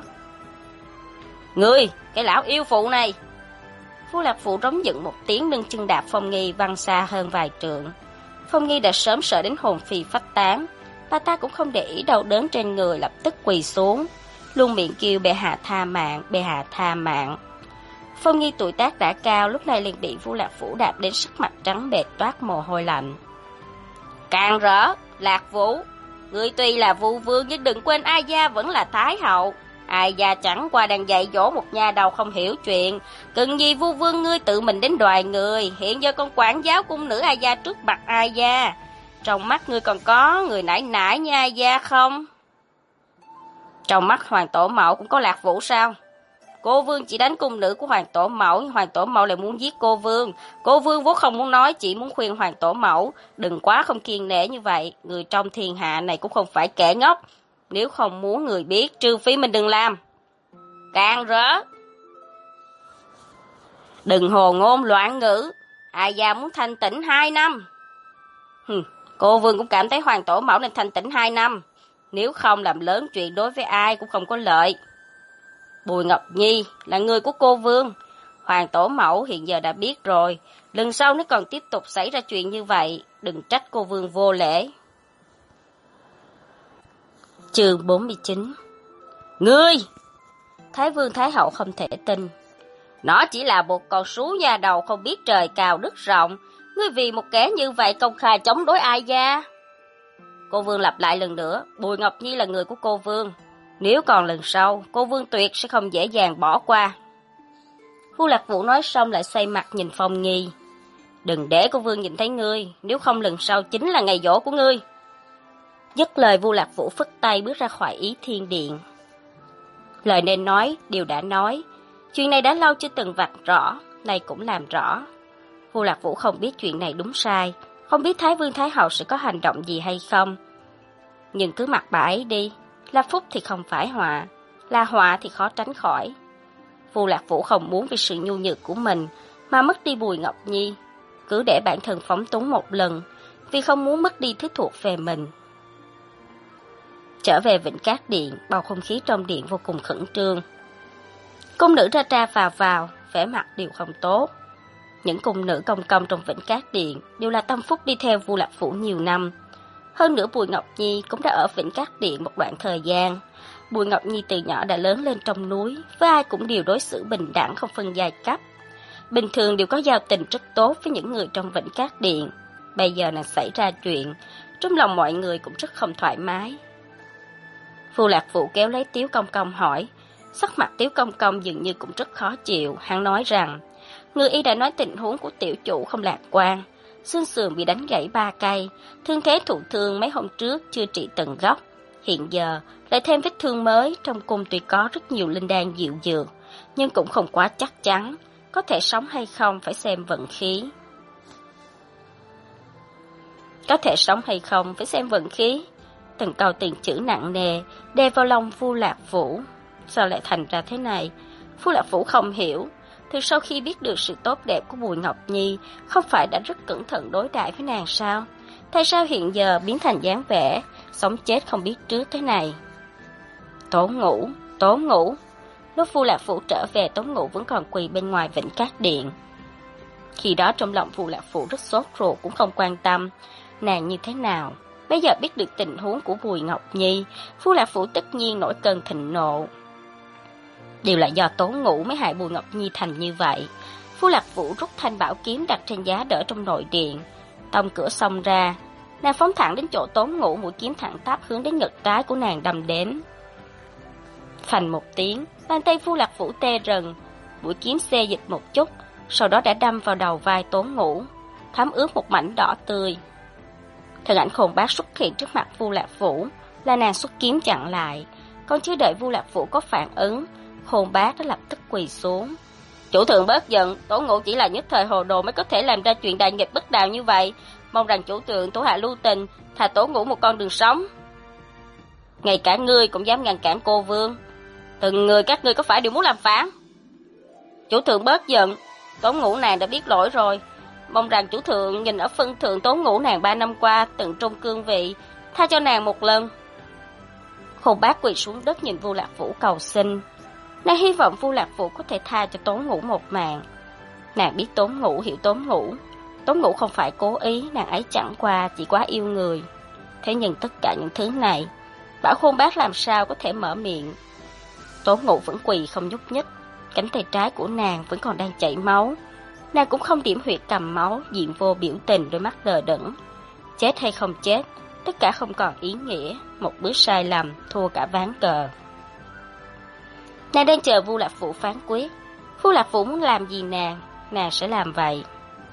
Ngươi, cái lão yêu phụ này! Vu Lạc Phủ rống giận một tiếng, nâng chân đạp Phong Nghi văng xa hơn vài trượng. Phong Nghi đã sớm sợ đến hồn phi phách tán, bà ta cũng không để ý đau đớn trên người, lập tức quỳ xuống, luôn miệng kêu bệ hạ tha mạng, bệ hạ tha mạng. Phong Nghi tuổi tác đã cao, lúc này liền bị Vu Lạc Phủ đạp đến sắc mặt trắng bệch toát mồ hôi lạnh. Càng rỡ, Lạc Vũ, ngươi tuy là Vu Vương nhưng đừng quên Ai Gia vẫn là Thái Hậu. Ai Gia chẳng qua đang dạy dỗ một nha đầu không hiểu chuyện, cần gì Vu Vương ngươi tự mình đến đoài người. Hiện giờ con quản giáo cung nữ Ai Gia trước mặt Ai Gia, trong mắt ngươi còn có người nải nải như Ai Gia không? Trong mắt Hoàng Tổ Mẫu cũng có Lạc Vũ sao? Cô Vương chỉ đánh cung nữ của Hoàng Tổ Mẫu, Hoàng Tổ Mẫu lại muốn giết cô Vương. Cô Vương vốn không muốn nói, chỉ muốn khuyên Hoàng Tổ Mẫu đừng quá không kiêng nể như vậy. Người trong thiên hạ này cũng không phải kẻ ngốc. Nếu không muốn người biết, trừ phi mình đừng làm. Càng rỡ. Đừng hồ ngôn loạn ngữ. Ai gia muốn thanh tĩnh 2 năm. Cô Vương cũng cảm thấy Hoàng tổ mẫu nên thanh tĩnh 2 năm. Nếu không làm lớn chuyện đối với ai cũng không có lợi. Bùi Ngọc Nhi là người của cô Vương. Hoàng tổ mẫu hiện giờ đã biết rồi. Lần sau nếu còn tiếp tục xảy ra chuyện như vậy, đừng trách cô Vương vô lễ. Chương 49. Ngươi! Thái Vương Thái Hậu không thể tin. Nó chỉ là một con sú da đầu không biết trời cao đất rộng. Ngươi vì một kẻ như vậy công khai chống đối ai gia? Cô Vương lặp lại lần nữa, Bùi Ngọc Nhi là người của cô Vương. Nếu còn lần sau, cô Vương tuyệt sẽ không dễ dàng bỏ qua. Vu Lạc Vũ nói xong lại xoay mặt nhìn Phong Nghi. Đừng để cô Vương nhìn thấy ngươi, nếu không lần sau chính là ngày giỗ của ngươi. Dứt lời Vu Lạc Vũ phất tay bước ra khỏi Ý Thiên Điện. Lời nên nói, điều đã nói. Chuyện này đã lâu chưa từng vạch rõ, nay cũng làm rõ. Vu Lạc Vũ không biết chuyện này đúng sai, không biết Thái Vương Thái Hậu sẽ có hành động gì hay không. Nhưng cứ mặc bà ấy đi, là phúc thì không phải họa, là họa thì khó tránh khỏi. Vu Lạc Vũ không muốn vì sự nhu nhược của mình mà mất đi Bùi Ngọc Nhi, cứ để bản thân phóng túng một lần, vì không muốn mất đi thứ thuộc về mình. Trở về Vĩnh Cát Điện, bầu không khí trong điện vô cùng khẩn trương. Cung nữ ra vào, vẻ mặt đều không tốt. Những cung nữ công công trong Vĩnh Cát Điện đều là tâm phúc đi theo Vu Lạc Vũ nhiều năm. Hơn nữa Bùi Ngọc Nhi cũng đã ở Vĩnh Cát Điện một đoạn thời gian. Bùi Ngọc Nhi từ nhỏ đã lớn lên trong núi, với ai cũng đều đối xử bình đẳng không phân giai cấp. Bình thường đều có giao tình rất tốt với những người trong Vĩnh Cát Điện. Bây giờ nàng xảy ra chuyện, trong lòng mọi người cũng rất không thoải mái. Vu Lạc Vũ kéo lấy Tiếu Công Công hỏi, sắc mặt Tiếu Công Công dường như cũng rất khó chịu. Hắn nói rằng, người y đã nói tình huống của tiểu chủ không lạc quan, xương sườn bị đánh gãy 3 cây, thương thế thụ thương mấy hôm trước chưa trị tận gốc. Hiện giờ lại thêm vết thương mới, trong cung tuy có rất nhiều linh đan dịu dược, nhưng cũng không quá chắc chắn, có thể sống hay không phải xem vận khí. Từng câu từng chữ nặng nề đè vào lòng Vu Lạc Vũ. Sao lại thành ra thế này? Vu Lạc Vũ không hiểu. Từ sau khi biết được sự tốt đẹp của Bùi Ngọc Nhi, không phải đã rất cẩn thận đối đãi với nàng sao? Tại sao hiện giờ biến thành dáng vẻ sống chết không biết trước thế này? Tố Ngũ. Lúc Vu Lạc Vũ trở về, Tố Ngũ vẫn còn quỳ bên ngoài Vĩnh Cát Điện. Khi đó trong lòng Vu Lạc Vũ rất sốt ruột, cũng không quan tâm nàng như thế nào. Bây giờ biết được tình huống của Bùi Ngọc Nhi, Vu Lạc Vũ tất nhiên nổi cơn thịnh nộ. Đều là do Tố Ngũ mới hại Bùi Ngọc Nhi thành như vậy. Vu Lạc Vũ rút thanh bảo kiếm đặt trên giá đỡ trong nội điện, tông cửa xông ra, nàng phóng thẳng đến chỗ Tố Ngũ, mũi kiếm thẳng tắp hướng đến ngực trái của nàng đâm đến. Phành một tiếng, bàn tay Vu Lạc Vũ tê rần, mũi kiếm xê dịch một chút, sau đó đã đâm vào đầu vai Tố Ngũ, thấm ướt một mảnh đỏ tươi. Thân ảnh Khôn Bác xuất hiện trước mặt Vu Lạc Vũ, là nàng xuất kiếm chặn lại. Còn chưa đợi Vu Lạc Vũ có phản ứng, Khôn Bác đã lập tức quỳ xuống. Chủ thượng bớt giận, Tố Ngũ chỉ là nhất thời hồ đồ mới có thể làm ra chuyện đại nghịch bất đạo như vậy. Mong rằng chủ thượng thủ hạ lưu tình, thà Tố Ngũ một con đường sống. Ngay cả ngươi cũng dám ngăn cản cô Vương. Từng người các ngươi có phải đều muốn làm phản? Chủ thượng bớt giận, Tố Ngũ nàng đã biết lỗi rồi. Mong rằng chủ thượng nhìn ở phân thượng Tố Ngũ nàng 3 năm qua từng trung cương vị, tha cho nàng một lần. Khôn Bác quỳ xuống đất nhìn Vu Lạc Vũ cầu xin. Nàng hy vọng Vu Lạc Vũ có thể tha cho Tố Ngũ một mạng. Nàng biết Tố Ngũ hiểu Tố Ngũ. Tố Ngũ không phải cố ý, nàng ấy chẳng qua chỉ quá yêu người. Thế nhưng tất cả những thứ này, bảo Khôn Bác làm sao có thể mở miệng. Tố Ngũ vẫn quỳ không nhúc nhích, cánh tay trái của nàng vẫn còn đang chảy máu. Nàng cũng không điểm huyệt cầm máu, diện vô biểu tình, đôi mắt đờ đẫn. Chết hay không chết, tất cả không còn ý nghĩa, một bước sai lầm, thua cả ván cờ. Nàng đang chờ Vu Lạc Vũ phán quyết. Vu Lạc Vũ muốn làm gì nàng sẽ làm vậy.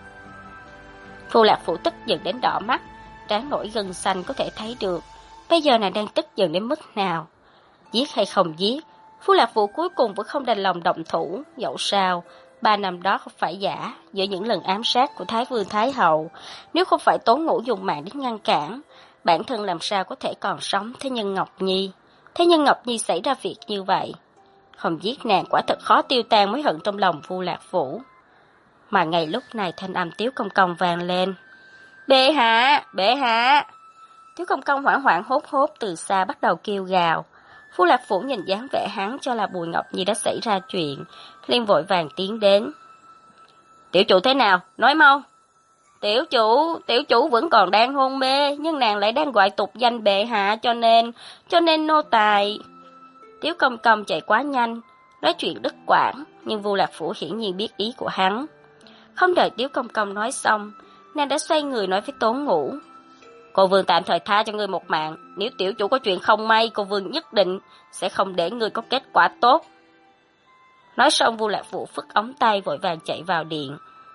Vu Lạc Vũ tức giận đến đỏ mắt, trán nổi gân xanh có thể thấy được. Bây giờ nàng đang tức giận đến mức nào? Giết hay không giết, Vu Lạc Vũ cuối cùng vẫn không đành lòng động thủ. Dẫu sao 3 năm đó không phải giả. Giữa những lần ám sát của Thái Vương Thái Hậu, nếu không phải Tố Ngũ dùng mạng đến ngăn cản, bản thân làm sao có thể còn sống. Thế nhưng Ngọc Nhi, Thế nhưng Ngọc Nhi xảy ra việc như vậy, không giết nàng quả thật khó tiêu tan mối hận trong lòng Vu Lạc Phủ. Mà ngay lúc này thanh âm Tiếu Công Công vang lên. Bệ hạ, bệ hạ! Tiếu Công Công hoảng hoảng hốt hốt từ xa bắt đầu kêu gào. Vu Lạc Phủ nhìn dáng vẻ hắn cho là Bùi Ngọc Nhi đã xảy ra chuyện, liền vội vàng tiến đến. Tiểu chủ thế nào? Nói mau! Tiểu chủ vẫn còn đang hôn mê, nhưng nàng lại đang gọi tục danh bệ hạ cho nên nô tài. Tiếu Công Công chạy quá nhanh, nói chuyện đứt quãng, nhưng Vu Lạc Phủ hiển nhiên biết ý của hắn. Không đợi Tiếu Công Công nói xong, nàng đã xoay người nói với Tốn Ngũ. Cô Vương tạm thời tha cho ngươi một mạng, nếu tiểu chủ có chuyện không may, cô Vương nhất định sẽ không để ngươi có kết quả tốt. Nói xong Vu Lạc Phủ phất ống tay vội vàng chạy vào điện.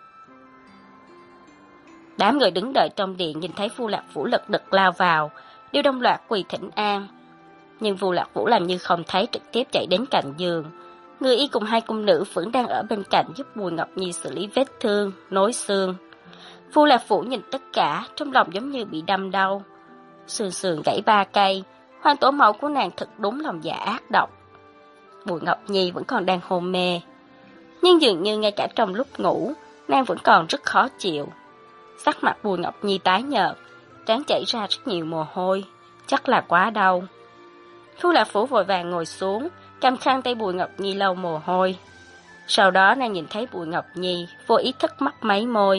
Đám người đứng đợi trong điện nhìn thấy Vu Lạc Phủ lật đật lao vào, đều đồng loạt quỳ thỉnh an. Nhưng Vu Lạc Phủ làm như không thấy, trực tiếp chạy đến cạnh giường. Người y cùng hai cung nữ vẫn đang ở bên cạnh giúp Bùi Ngọc Nhi xử lý vết thương, nối xương. Vu Lạc Phủ nhìn tất cả, trong lòng giống như bị đâm đau. Sườn gãy 3 cây, Hoàng tổ mẫu của nàng thật đúng lòng dạ ác độc. Bùi Ngọc Nhi vẫn còn đang hôn mê, nhưng dường như ngay cả trong lúc ngủ, nàng vẫn còn rất khó chịu. Sắc mặt Bùi Ngọc Nhi tái nhợt, trán chảy ra rất nhiều mồ hôi, chắc là quá đau. Vu Lạc Phủ vội vàng ngồi xuống, cầm khăn tay Bùi Ngọc Nhi lau mồ hôi. Sau đó nàng nhìn thấy Bùi Ngọc Nhi, vô ý thức mấp máy môi.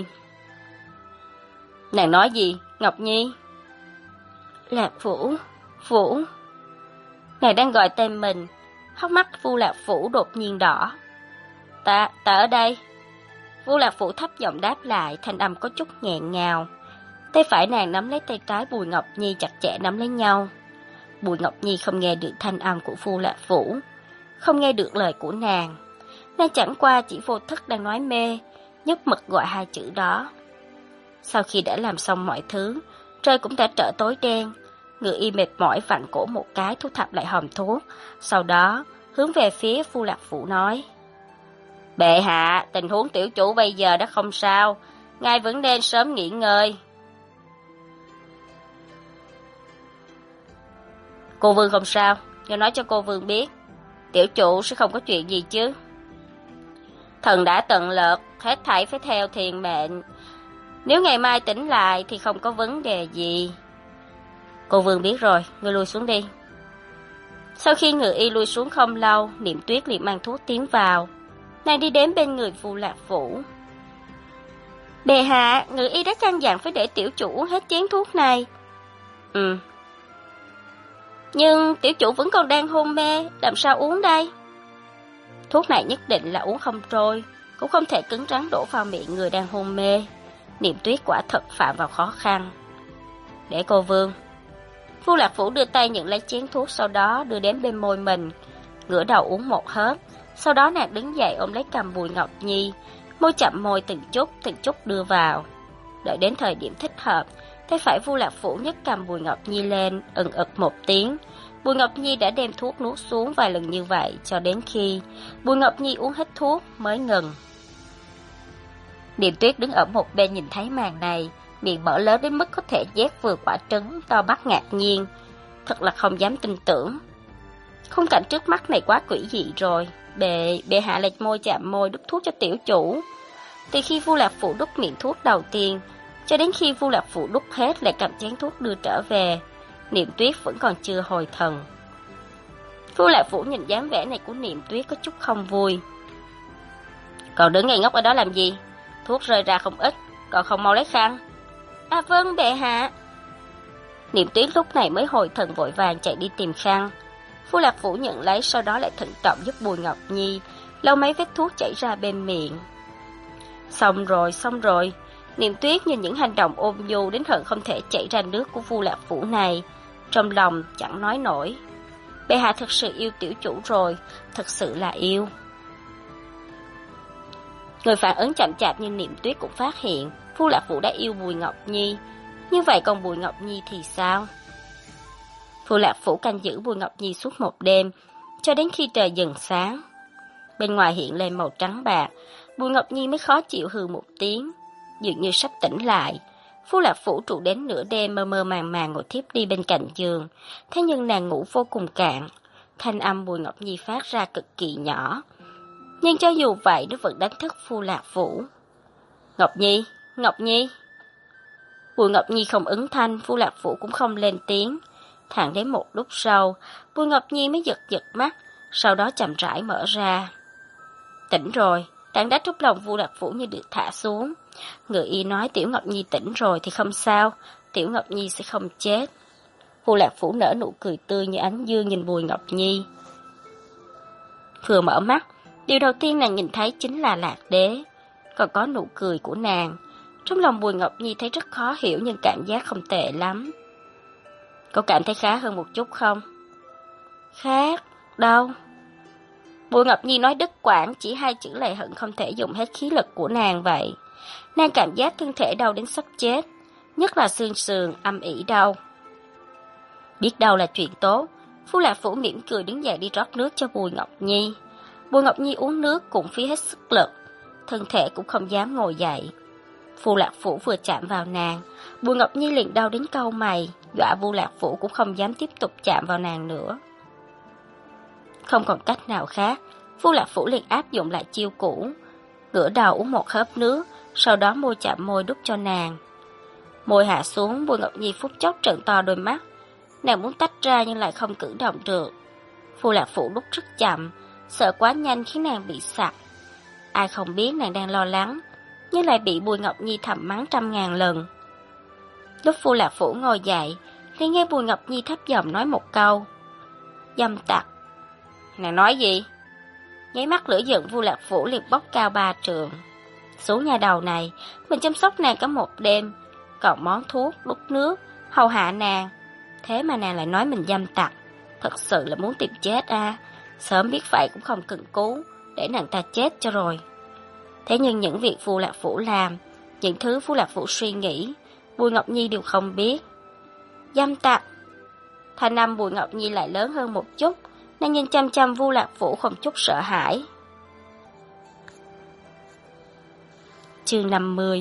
Nàng nói gì, Ngọc Nhi? Lạc Phủ. Nàng đang gọi tên mình, hốc mắt Vu Lạc Phủ đột nhiên đỏ. Ta ở đây. Vu Lạc Phủ thấp giọng đáp lại, thanh âm có chút nghẹn ngào. Tay phải nàng nắm lấy tay trái Bùi Ngọc Nhi chặt chẽ nắm lấy nhau. Bùi Ngọc Nhi không nghe được thanh âm của Vu Lạc Phủ, không nghe được lời của nàng. Nàng chẳng qua chỉ vô thức đang nói mê, nhấp mực gọi hai chữ đó. Sau khi đã làm xong mọi thứ, trời cũng đã trở tối đen. Người y mệt mỏi vặn cổ một cái thu thập lại hòm thuốc, sau đó hướng về phía Vu Lạc Phủ nói. Bệ hạ, tình huống tiểu chủ bây giờ đã không sao, ngài vẫn nên sớm nghỉ ngơi. Cô Vương không sao, nhưng nói cho cô Vương biết, tiểu chủ sẽ không có chuyện gì chứ. Thần đã tận lực, hết thảy phải theo thiền mệnh. Nếu ngày mai tỉnh lại thì không có vấn đề gì. Cô Vương biết rồi, ngươi lui xuống đi. Sau khi người y lui xuống không lâu, Niệm Tuyết liền mang thuốc tiến vào. Nàng đi đến bên người Vu Lạc Phủ. Bệ hạ, người y đã căn dặn phải để tiểu chủ uống hết chén thuốc này. Nhưng tiểu chủ vẫn còn đang hôn mê, làm sao uống đây? Thuốc này nhất định là uống không trôi, cũng không thể cứng rắn đổ vào miệng người đang hôn mê. Niệm Tuyết quả thật phạm vào khó khăn. Để cô Vương. Vu Lạc Phủ đưa tay nhận lấy chén thuốc, sau đó đưa đến bên môi mình, ngửa đầu uống một hớp. Sau đó nàng đứng dậy ôm lấy cằm Bùi Ngọc Nhi, môi chậm môi từng chút đưa vào. Đợi đến thời điểm thích hợp, tay phải Vu Lạc Phủ nhấc cằm Bùi Ngọc Nhi lên, ực một tiếng. Bùi Ngọc Nhi đã đem thuốc nuốt xuống vài lần như vậy, cho đến khi Bùi Ngọc Nhi uống hết thuốc mới ngừng. Niệm Tuyết đứng ở một bên nhìn thấy màn này, miệng mở lớn đến mức có thể nhét vừa quả trứng, to mắt ngạc nhiên, thật là không dám tin tưởng. Khung cảnh trước mắt này quá quỷ dị rồi. Bệ hạ lệch môi chạm môi đút thuốc cho tiểu chủ. Từ khi Vu Lạc Phủ đút miệng thuốc đầu tiên, cho đến khi Vu Lạc Phủ đút hết lại cầm chén thuốc đưa trở về, Niệm Tuyết vẫn còn chưa hồi thần. Vu Lạc Phủ nhìn dáng vẻ này của Niệm Tuyết có chút không vui. Còn đứng ngây ngốc ở đó làm gì? Thuốc rơi ra không ít, còn không mau lấy khăn. À vâng, bệ hạ. Niệm Tuyết lúc này mới hồi thần vội vàng chạy đi tìm khăn. Vu Lạc Phủ nhận lấy, sau đó lại thận trọng giúp Bùi Ngọc Nhi lau mấy vết thuốc chảy ra bên miệng. Xong rồi. Niệm Tuyết nhìn những hành động ôn nhu đến hận không thể chảy ra nước của Vu Lạc Phủ này, trong lòng chẳng nói nổi. Bệ hạ thật sự yêu tiểu chủ rồi, thật sự là yêu. Người phản ứng chậm chạp như Niệm Tuyết cũng phát hiện Vu Lạc Phủ đã yêu Bùi Ngọc Nhi. Như vậy còn Bùi Ngọc Nhi thì sao? Vu Lạc Phủ canh giữ Bùi Ngọc Nhi suốt một đêm, cho đến khi trời dần sáng. Bên ngoài hiện lên màu trắng bạc, Bùi Ngọc Nhi mới khó chịu hừ một tiếng, dường như sắp tỉnh lại. Phu Lạc Phủ trụ đến nửa đêm mơ mơ màng màng ngồi thiếp đi bên cạnh giường. Thế nhưng nàng ngủ vô cùng cạn. Thanh âm Bùi Ngọc Nhi phát ra cực kỳ nhỏ. Nhưng cho dù vậy nó vẫn đánh thức Phu Lạc Phủ. Ngọc Nhi, Ngọc Nhi. Bùi Ngọc Nhi không ứng thanh, Phu Lạc Phủ cũng không lên tiếng. Thẳng đến một lúc sau, Bùi Ngọc Nhi mới giật giật mắt, sau đó chậm rãi mở ra. Tỉnh rồi, tảng đá trong lòng Phu Lạc Phủ như được thả xuống. Người y nói Tiểu Ngọc Nhi tỉnh rồi thì không sao, Tiểu Ngọc Nhi sẽ không chết. Phu Lạc Phủ nở nụ cười tươi như ánh dương nhìn Bùi Ngọc Nhi. Vừa mở mắt, điều đầu tiên nàng nhìn thấy chính là Lạc Đế, còn có nụ cười của nàng. Trong lòng Bùi Ngọc Nhi thấy rất khó hiểu nhưng cảm giác không tệ lắm. Cậu cảm thấy khá hơn một chút không? Khác? Đâu? Bùi Ngọc Nhi nói đứt quãng, chỉ hai chữ lại hận không thể dùng hết khí lực của nàng vậy. Nàng cảm giác thân thể đau đến sắp chết, nhất là xương sườn âm ỉ đau. Biết đâu là chuyện tốt, Phu Lạc Phủ mỉm cười đứng dậy đi rót nước cho Bùi Ngọc Nhi. Bùi Ngọc Nhi uống nước cũng phí hết sức lực, thân thể cũng không dám ngồi dậy. Phu Lạc Phủ vừa chạm vào nàng, Bùi Ngọc Nhi liền đau đến cau mày, dọa Phu Lạc Phủ cũng không dám tiếp tục chạm vào nàng nữa. Không còn cách nào khác, Phu Lạc Phủ liền áp dụng lại chiêu cũ, ngửa đầu uống một hớp nước, sau đó môi chạm môi đút cho nàng. Môi hạ xuống, Bùi Ngọc Nhi phút chốc trợn to đôi mắt, nàng muốn tách ra nhưng lại không cử động được. Phu Lạc Phủ đút rất chậm, sợ quá nhanh khiến nàng bị sặc. Ai không biết nàng đang lo lắng, nhưng lại bị Bùi Ngọc Nhi thầm mắng 100.000 lần. Lúc Phu Lạc Phủ ngồi dậy, thì nghe Bùi Ngọc Nhi thấp giọng nói một câu: Dâm tặc. Nàng nói gì? Nháy mắt lửa giận Phu Lạc Phủ liền bốc cao 3 trượng. Số nhà đầu này, mình chăm sóc nàng cả một đêm, còn món thuốc, đút nước, hầu hạ nàng. Thế mà nàng lại nói mình dâm tặc, thật sự là muốn tìm chết à. Sớm biết vậy cũng không cần cứu, để nàng ta chết cho rồi. Thế nhưng những việc Phu Lạc Phủ làm, những thứ Phu Lạc Phủ suy nghĩ, Bùi Ngọc Nhi đều không biết. Dâm tặc. Thanh âm Bùi Ngọc Nhi lại lớn hơn một chút, nàng nhìn chăm chăm Phu Lạc Phủ không chút sợ hãi. Chương 50.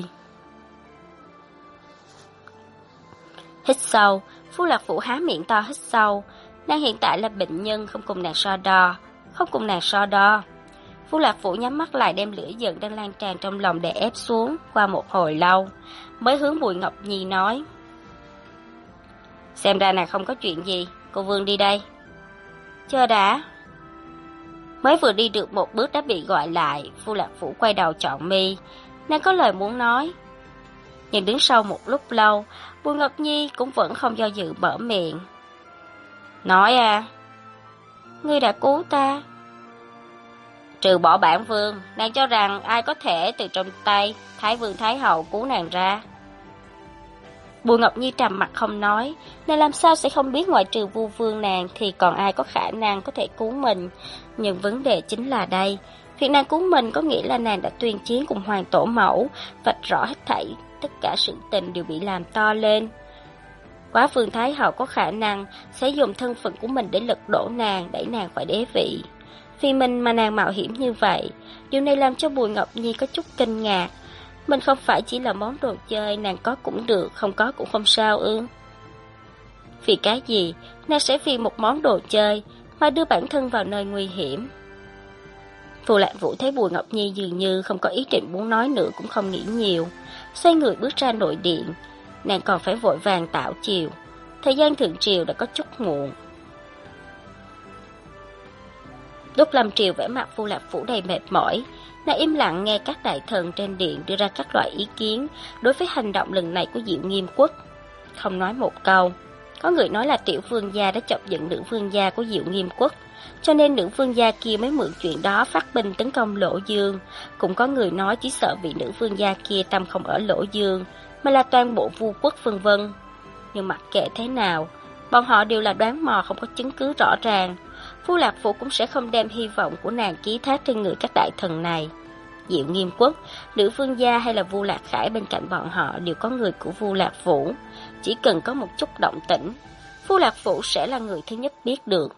Hít sâu, Phu Lạc Phủ há miệng to hít sâu. Nàng hiện tại là bệnh nhân, không cùng nàng so đo. Phu Lạc Phủ nhắm mắt lại đem lửa giận đang lan tràn trong lòng đè ép xuống. Qua một hồi lâu, mới hướng Bùi Ngọc Nhi nói: Xem ra nàng không có chuyện gì, cô Vương đi đây. Chờ đã. Mới vừa đi được một bước đã bị gọi lại. Phu Lạc Phủ quay đầu chọn mi, nàng có lời muốn nói. Nhưng đứng sau một lúc lâu, Bùi Ngọc Nhi cũng vẫn không do dự mở miệng. Nói à? Ngươi đã cứu ta. Trừ bỏ bản vương, nàng cho rằng ai có thể từ trong tay Thái Vương Thái Hậu cứu nàng ra? Bùi Ngọc Nhi trầm mặt không nói, nàng làm sao sẽ không biết ngoại trừ Vu Vương nàng thì còn ai có khả năng có thể cứu mình. Nhưng vấn đề chính là đây, việc nàng cứu mình có nghĩa là nàng đã tuyên chiến cùng Hoàng Tổ Mẫu, vạch rõ hết thảy, tất cả sự tình đều bị làm to lên. Quá Vương Thái Hậu có khả năng sẽ dùng thân phận của mình để lật đổ nàng, đẩy nàng khỏi đế vị. Vì mình mà nàng mạo hiểm như vậy, điều này làm cho Bùi Ngọc Nhi có chút kinh ngạc. Mình không phải chỉ là món đồ chơi, nàng có cũng được, không có cũng không sao ư? Vì cái gì, nàng sẽ vì một món đồ chơi mà đưa bản thân vào nơi nguy hiểm? Phù Lạc Vũ thấy Bùi Ngọc Nhi dường như không có ý định muốn nói nữa cũng không nghĩ nhiều, xoay người bước ra nội điện. Nàng còn phải vội vàng tạo chiều, thời gian thượng triều đã có chút muộn. Lúc lâm triều vẻ mặt Phu Lạc Phủ đầy mệt mỏi, nàng im lặng nghe các đại thần trên điện đưa ra các loại ý kiến đối với hành động lần này của Diệu Nghiêm Quốc. Không nói một câu. Có người nói là tiểu vương gia đã chọc giận nữ vương gia của Diệu Nghiêm Quốc, cho nên nữ vương gia kia mới mượn chuyện đó phát binh tấn công Lỗ Dương. Cũng có người nói chỉ sợ vị nữ vương gia kia tâm không ở Lỗ Dương, mà là toàn bộ Vu quốc vân vân. Nhưng mặc kệ thế nào, bọn họ đều là đoán mò không có chứng cứ rõ ràng. Phu Lạc Phủ cũng sẽ không đem hy vọng của nàng ký thác trên người các đại thần này. Diệu Nghiêm Quốc, nữ vương gia hay là Vu Lạc Khải bên cạnh bọn họ đều có người của Vu Lạc Phủ. Chỉ cần có một chút động tĩnh, Phu Lạc Phủ sẽ là người thứ nhất biết được.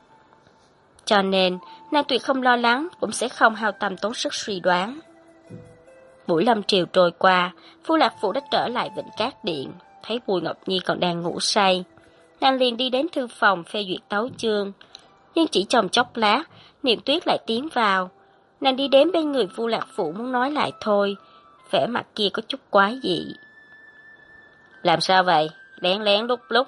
Cho nên, nàng tuyệt không lo lắng, cũng sẽ không hao tâm tốn sức suy đoán. Buổi lâm triều trôi qua, Phu Lạc Phủ đã trở lại Vĩnh Cát Điện, thấy Bùi Ngọc Nhi còn đang ngủ say. Nàng liền đi đến thư phòng phê duyệt tấu chương. Nhưng chỉ trong chốc lát, Niệm Tuyết lại tiến vào. Nàng đi đến bên người Phu Lạc Phủ muốn nói lại thôi, vẻ mặt kia có chút quái dị. Làm sao vậy? Lén lén lúc lúc.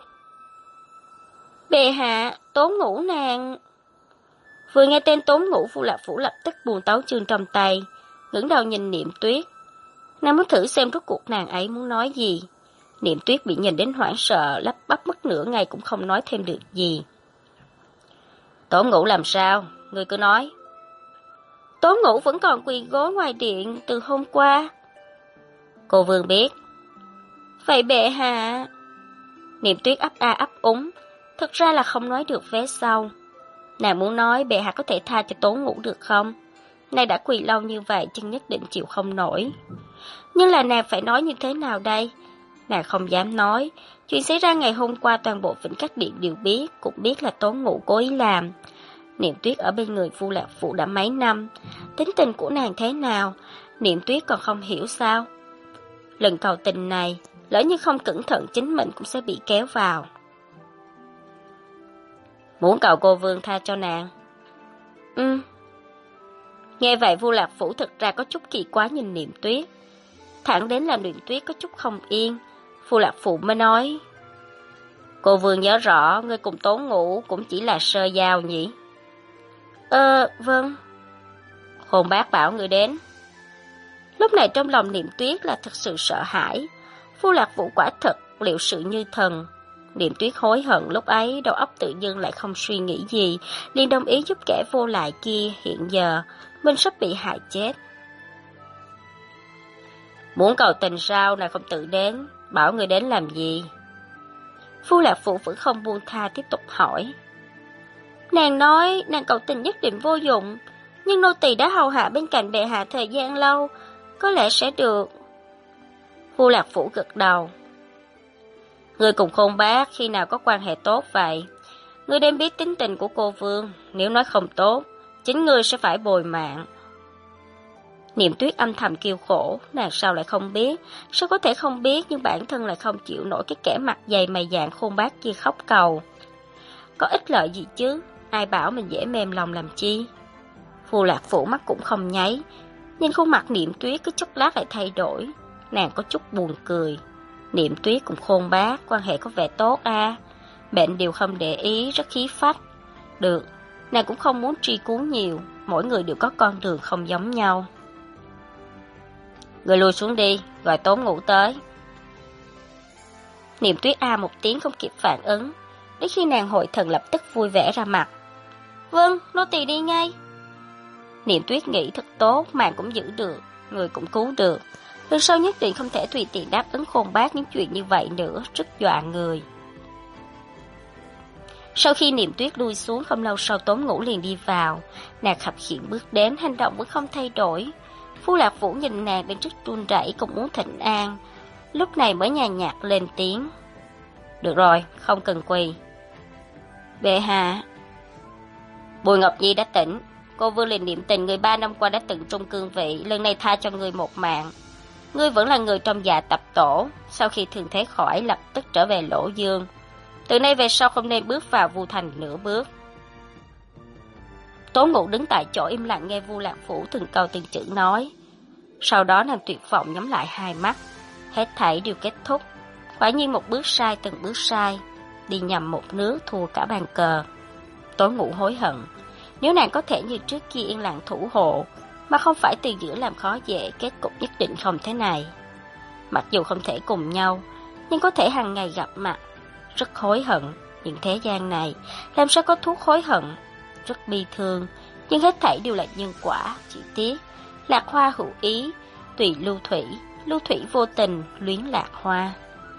Bệ hạ, Tố Ngũ nàng. Vừa nghe tên Tố Ngũ, Phu Lạc Phủ lập tức buông tấu chương trong tay, ngẩng đầu nhìn Niệm Tuyết. Nàng muốn thử xem rốt cuộc nàng ấy muốn nói gì. Niệm Tuyết bị nhìn đến hoảng sợ, lắp bắp mất nửa ngày cũng không nói thêm được gì. Tố Ngũ làm sao? Ngươi cứ nói. Tố Ngũ vẫn còn quỳ gối ngoài điện từ hôm qua. Cô Vương biết. Vậy bệ hạ. Niệm Tuyết ấp a ấp úng, thực ra là không nói được vé sau. Nàng muốn nói bệ hạ có thể tha cho Tố Ngũ được không? Nàng đã quỳ lâu như vậy chân nhất định chịu không nổi. Nhưng là nàng phải nói như thế nào đây? Nàng không dám nói. Chuyện xảy ra ngày hôm qua toàn bộ Vĩnh Cát Điện đều biết, cũng biết là Tố Ngũ cố ý làm. Niệm Tuyết ở bên người Phu Lạc Phủ đã mấy năm, tính tình của nàng thế nào, Niệm Tuyết còn không hiểu sao? Lần cầu tình này, lỡ như không cẩn thận chính mình cũng sẽ bị kéo vào. Muốn cầu cô Vương tha cho nàng. Nghe vậy Phu Lạc Phủ thực ra có chút kỳ quái nhìn Niệm Tuyết. Thẳng đến làm Niệm Tuyết có chút không yên, Phu Lạc Phủ mới nói. Cô Vương nhớ rõ, ngươi cùng Tố Ngũ cũng chỉ là sơ giao nhỉ? Vâng. Hồn bác bảo ngươi đến. Lúc này trong lòng Niệm Tuyết là thật sự sợ hãi. Phu Lạc Vũ quả thật liệu sự như thần. Niệm Tuyết hối hận lúc ấy đầu óc tự dưng lại không suy nghĩ gì, liền đồng ý giúp kẻ vô lại kia. Hiện giờ mình sắp bị hại chết. Muốn cầu tình sao nàng không tự đến, bảo người đến làm gì? Phu Lạc Phụ vẫn không buông tha tiếp tục hỏi. Nàng nói nàng cầu tình nhất định vô dụng, nhưng nô tỳ đã hầu hạ bên cạnh bệ hạ thời gian lâu, có lẽ sẽ được. Phu Lạc Phủ gật đầu. Ngươi cùng Khôn Bác khi nào có quan hệ tốt vậy? Ngươi đem biết tính tình của cô Vương, nếu nói không tốt, chính ngươi sẽ phải bồi mạng. Niệm Tuyết âm thầm kêu khổ, nàng sao lại không biết, sao có thể không biết nhưng bản thân lại không chịu nổi cái kẻ mặt dày mày dạn Khôn Bác kia khóc cầu. Có ích lợi gì chứ, ai bảo mình dễ mềm lòng làm chi? Phu Lạc Phủ mắt cũng không nháy, nhưng khuôn mặt Niệm Tuyết cứ chốc lát lại thay đổi, nàng có chút buồn cười. Niệm Tuyết cùng Khôn Bác quan hệ có vẻ tốt à, bệnh đều không để ý, rất khí phách. Được, nàng cũng không muốn truy cứu nhiều, mỗi người đều có con đường không giống nhau. Người lùi xuống đi, gọi Tố Ngũ tới. Niệm Tuyết a một tiếng không kịp phản ứng, đến khi nàng hội thần lập tức vui vẻ ra mặt. Vâng, nô tỳ đi ngay. Niệm Tuyết nghĩ thật tốt, mạng cũng giữ được, người cũng cứu được. Lần sau nhất định không thể tùy tiện đáp ứng Khôn Bác những chuyện như vậy nữa, rất dọa người. Sau khi Niệm Tuyết lui xuống không lâu sau Tố Ngũ liền đi vào, nàng khập khiễng bước đến, hành động vẫn không thay đổi. Phu Lạc Vũ nhìn nàng đang rất run rẩy cũng muốn thỉnh an, lúc này mới nhàn nhạt lên tiếng. Được rồi, không cần quỳ. Bệ hạ. Bùi Ngọc Nhi đã tỉnh, cô Vương liền niệm tình người 3 năm qua đã từng trung cương vị, lần này tha cho ngươi một mạng. Ngươi vẫn là người trong dạ tập tổ, sau khi thương thế khỏi lập tức trở về Lỗ Dương. Từ nay về sau không nên bước vào Vu Thành nửa bước. Tố Ngũ đứng tại chỗ im lặng nghe Vu Lạc Phủ từng câu từng chữ nói. Sau đó nàng tuyệt vọng nhắm lại hai mắt, hết thảy đều kết thúc. Quả nhiên một bước sai từng bước sai, đi nhầm một nước thua cả bàn cờ. Tố Ngũ hối hận, nếu nàng có thể như trước kia yên lặng thủ hộ, mà không phải từ giữa làm khó dễ, kết cục nhất định không thế này. Mặc dù không thể cùng nhau, nhưng có thể hàng ngày gặp mặt. Rất hối hận, nhưng thế gian này làm sao có thuốc hối hận. Rất bi thương, nhưng hết thảy đều là nhân quả, chỉ tiếc lạc hoa hữu ý, tùy lưu thủy vô tình, luyến lạc hoa.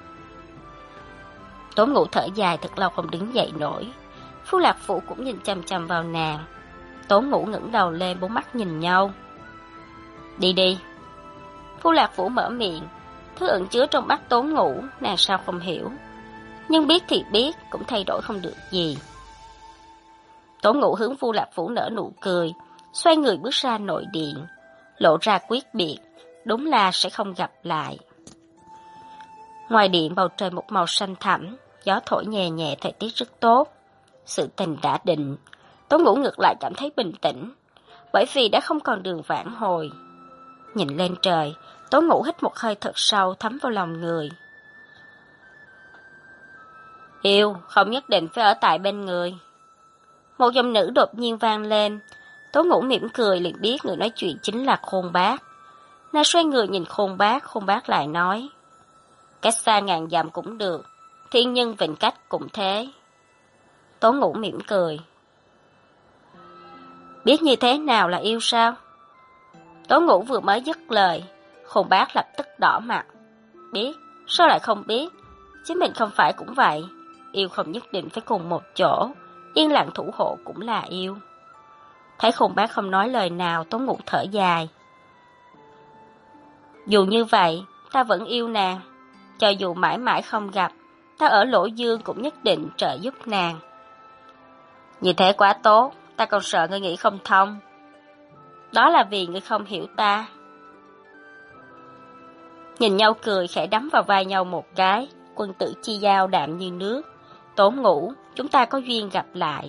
Tố Ngũ thở dài thật lâu không đứng dậy nổi. Phu Lạc Phụ cũng nhìn chằm chằm vào nàng. Tố Ngũ ngẩng đầu lên, bốn mắt nhìn nhau. Đi đi. Phu Lạc Phụ mở miệng, thứ ẩn chứa trong mắt Tố Ngũ, nàng sao không hiểu. Nhưng biết thì biết, cũng thay đổi không được gì. Tố Ngũ hướng Phu Lạc Phủ nở nụ cười, xoay người bước ra nội điện, lộ ra quyết biệt, đúng là sẽ không gặp lại. Ngoài điện bầu trời một màu xanh thẳm, gió thổi nhẹ nhẹ, thời tiết rất tốt. Sự tình đã định, Tố Ngũ ngược lại cảm thấy bình tĩnh, bởi vì đã không còn đường vãn hồi. Nhìn lên trời, Tố Ngũ hít một hơi thật sâu thấm vào lòng người. Yêu, không nhất định phải ở tại bên người. Một giọng nữ đột nhiên vang lên. Tố Ngũ mỉm cười liền biết người nói chuyện chính là Khôn Bác. Nàng xoay người nhìn Khôn Bác lại nói. Cách xa ngàn dặm cũng được, thiên nhân vịnh cách cũng thế. Tố Ngũ mỉm cười. Biết như thế nào là yêu sao? Tố Ngũ vừa mới dứt lời, Khôn Bác lập tức đỏ mặt. Biết, sao lại không biết? Chính mình không phải cũng vậy. Yêu không nhất định phải cùng một chỗ, yên lặng thủ hộ cũng là yêu. Thấy Khôn Bác không nói lời nào, Tố Ngũ thở dài. Dù như vậy, ta vẫn yêu nàng. Cho dù mãi mãi không gặp, ta ở Lỗ Dương cũng nhất định trợ giúp nàng. Như thế quá tốt, ta còn sợ ngươi nghĩ không thông. Đó là vì ngươi không hiểu ta. Nhìn nhau cười khẽ đắm vào vai nhau một cái, quân tử chi giao đạm như nước. Tố Ngũ, chúng ta có duyên gặp lại.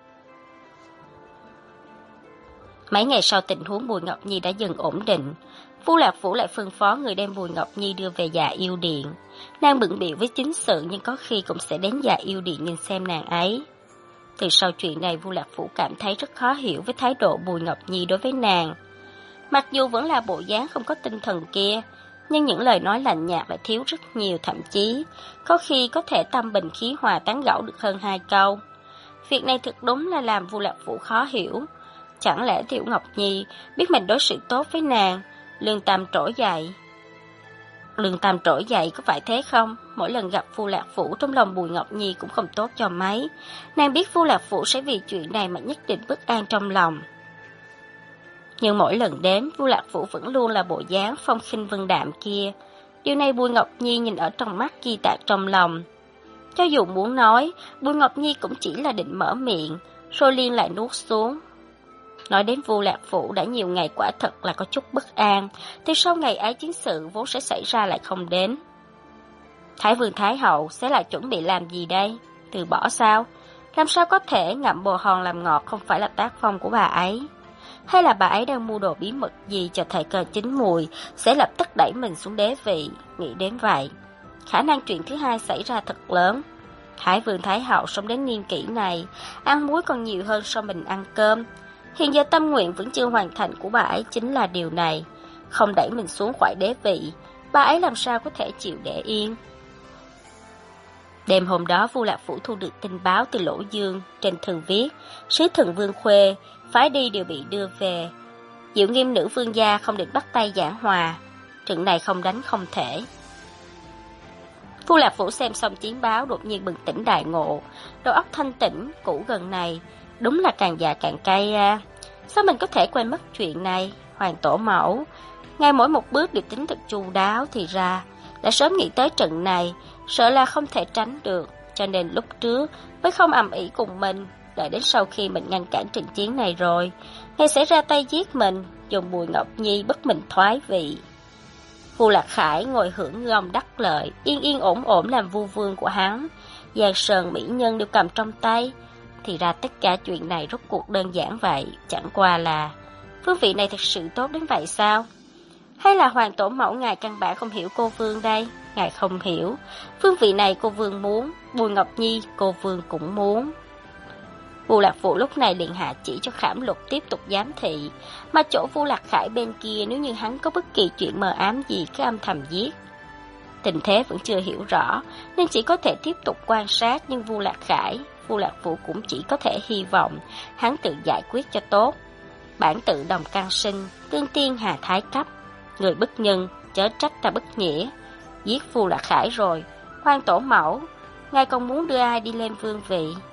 Mấy ngày sau tình huống Bùi Ngọc Nhi đã dần ổn định. Vu Lạc Phủ lại phân phó người đem Bùi Ngọc Nhi đưa về Dạ Yêu Điện. Nàng bận bịu với chính sự nhưng có khi cũng sẽ đến Dạ Yêu Điện nhìn xem nàng ấy. Từ sau chuyện này, Vu Lạc Phủ cảm thấy rất khó hiểu với thái độ Bùi Ngọc Nhi đối với nàng. Mặc dù vẫn là bộ dáng không có tinh thần kia, nhưng những lời nói lạnh nhạt lại thiếu rất nhiều, thậm chí có khi có thể tâm bình khí hòa tán gẫu được hơn 2 câu. Việc này thực đúng là làm Vu Lạc Phủ khó hiểu. Chẳng lẽ Tiểu Ngọc Nhi biết mình đối xử tốt với nàng, lương tâm trỗi dậy? Lương tâm trỗi dậy có phải thế không? Mỗi lần gặp Vu Lạc Phủ, trong lòng Bùi Ngọc Nhi cũng không tốt cho mấy. Nàng biết Vu Lạc Phủ sẽ vì chuyện này mà nhất định bất an trong lòng. Nhưng mỗi lần đến, Vu Lạc Phủ vẫn luôn là bộ dáng phong khinh vân đạm kia. Điều này Bùi Ngọc Nhi nhìn ở trong mắt, ghi tạc trong lòng. Cho dù muốn nói, Bùi Ngọc Nhi cũng chỉ là định mở miệng, rồi liền lại nuốt xuống. Nói đến Vu Lạc Phủ đã nhiều ngày quả thật là có chút bất an, từ sau ngày ấy chiến sự vốn sẽ xảy ra lại không đến. Thái Vương Thái Hậu sẽ lại chuẩn bị làm gì đây? Từ bỏ sao? Làm sao có thể? Ngậm bồ hòn làm ngọt không phải là tác phong của bà ấy. Hay là bà ấy đang mưu đồ bí mật gì cho thời cơ chín mùi, sẽ lập tức đẩy mình xuống đế vị? Nghĩ đến vậy, khả năng chuyện thứ hai xảy ra thật lớn. Thái Vương Thái Hậu sống đến niên kỷ này, ăn muối còn nhiều hơn so mình ăn cơm. Hiện giờ tâm nguyện vẫn chưa hoàn thành của bà ấy chính là điều này. Không đẩy mình xuống khỏi đế vị, bà ấy làm sao có thể chịu để yên. Đêm hôm đó, Vu Lạc Phủ thu được tin báo từ Lỗ Dương. Trên thư viết, sứ thần Vương Khuê phái đi đều bị đưa về. Diệu Nghiêm nữ vương gia không định bắt tay giảng hòa, trận này không đánh không thể. Vu Lạc Phủ xem xong chiến báo đột nhiên bừng tỉnh đại ngộ, đầu óc thanh tỉnh, cũ gần này đúng là càng già càng cay ra. Sao mình có thể quên mất chuyện này? Hoàng tổ mẫu, ngài mỗi một bước đều tính thật chu đáo, thì ra đã sớm nghĩ tới trận này, sợ là không thể tránh được, cho nên lúc trước mới không ầm ĩ cùng mình. Đợi đến sau khi mình ngăn cản trận chiến này rồi, ngài sẽ ra tay giết mình, dùng Bùi Ngọc Nhi bất mình thoái vị. Vu Lạc Khải ngồi hưởng gom đắc lợi, yên yên ổn ổn làm vu vương của hắn. Giang sơn mỹ nhân đều cầm trong tay. Thì ra tất cả chuyện này rốt cuộc đơn giản vậy, chẳng qua là phương vị này thật sự tốt đến vậy sao? Hay là hoàng tổ mẫu ngài căn bản không hiểu cô vương đây? Ngài không hiểu, phương vị này cô vương muốn, Bùi Ngọc Nhi cô vương cũng muốn. Vu Lạc Phủ lúc này liền hạ chỉ cho Khảm Lục tiếp tục giám thị, mà chỗ Vu Lạc Khải bên kia nếu như hắn có bất kỳ chuyện mờ ám gì cứ âm thầm giết. Tình thế vẫn chưa hiểu rõ nên chỉ có thể tiếp tục quan sát, nhưng Vu Lạc Phủ cũng chỉ có thể hy vọng hắn tự giải quyết cho tốt. Bản tự đồng căn sinh, tương tiên hà thái cấp, người bất nhân chớ trách ta bất nghĩa. Giết Vu Lạc Khải rồi, hoàng tổ mẫu, ngài còn muốn đưa ai đi lên vương vị?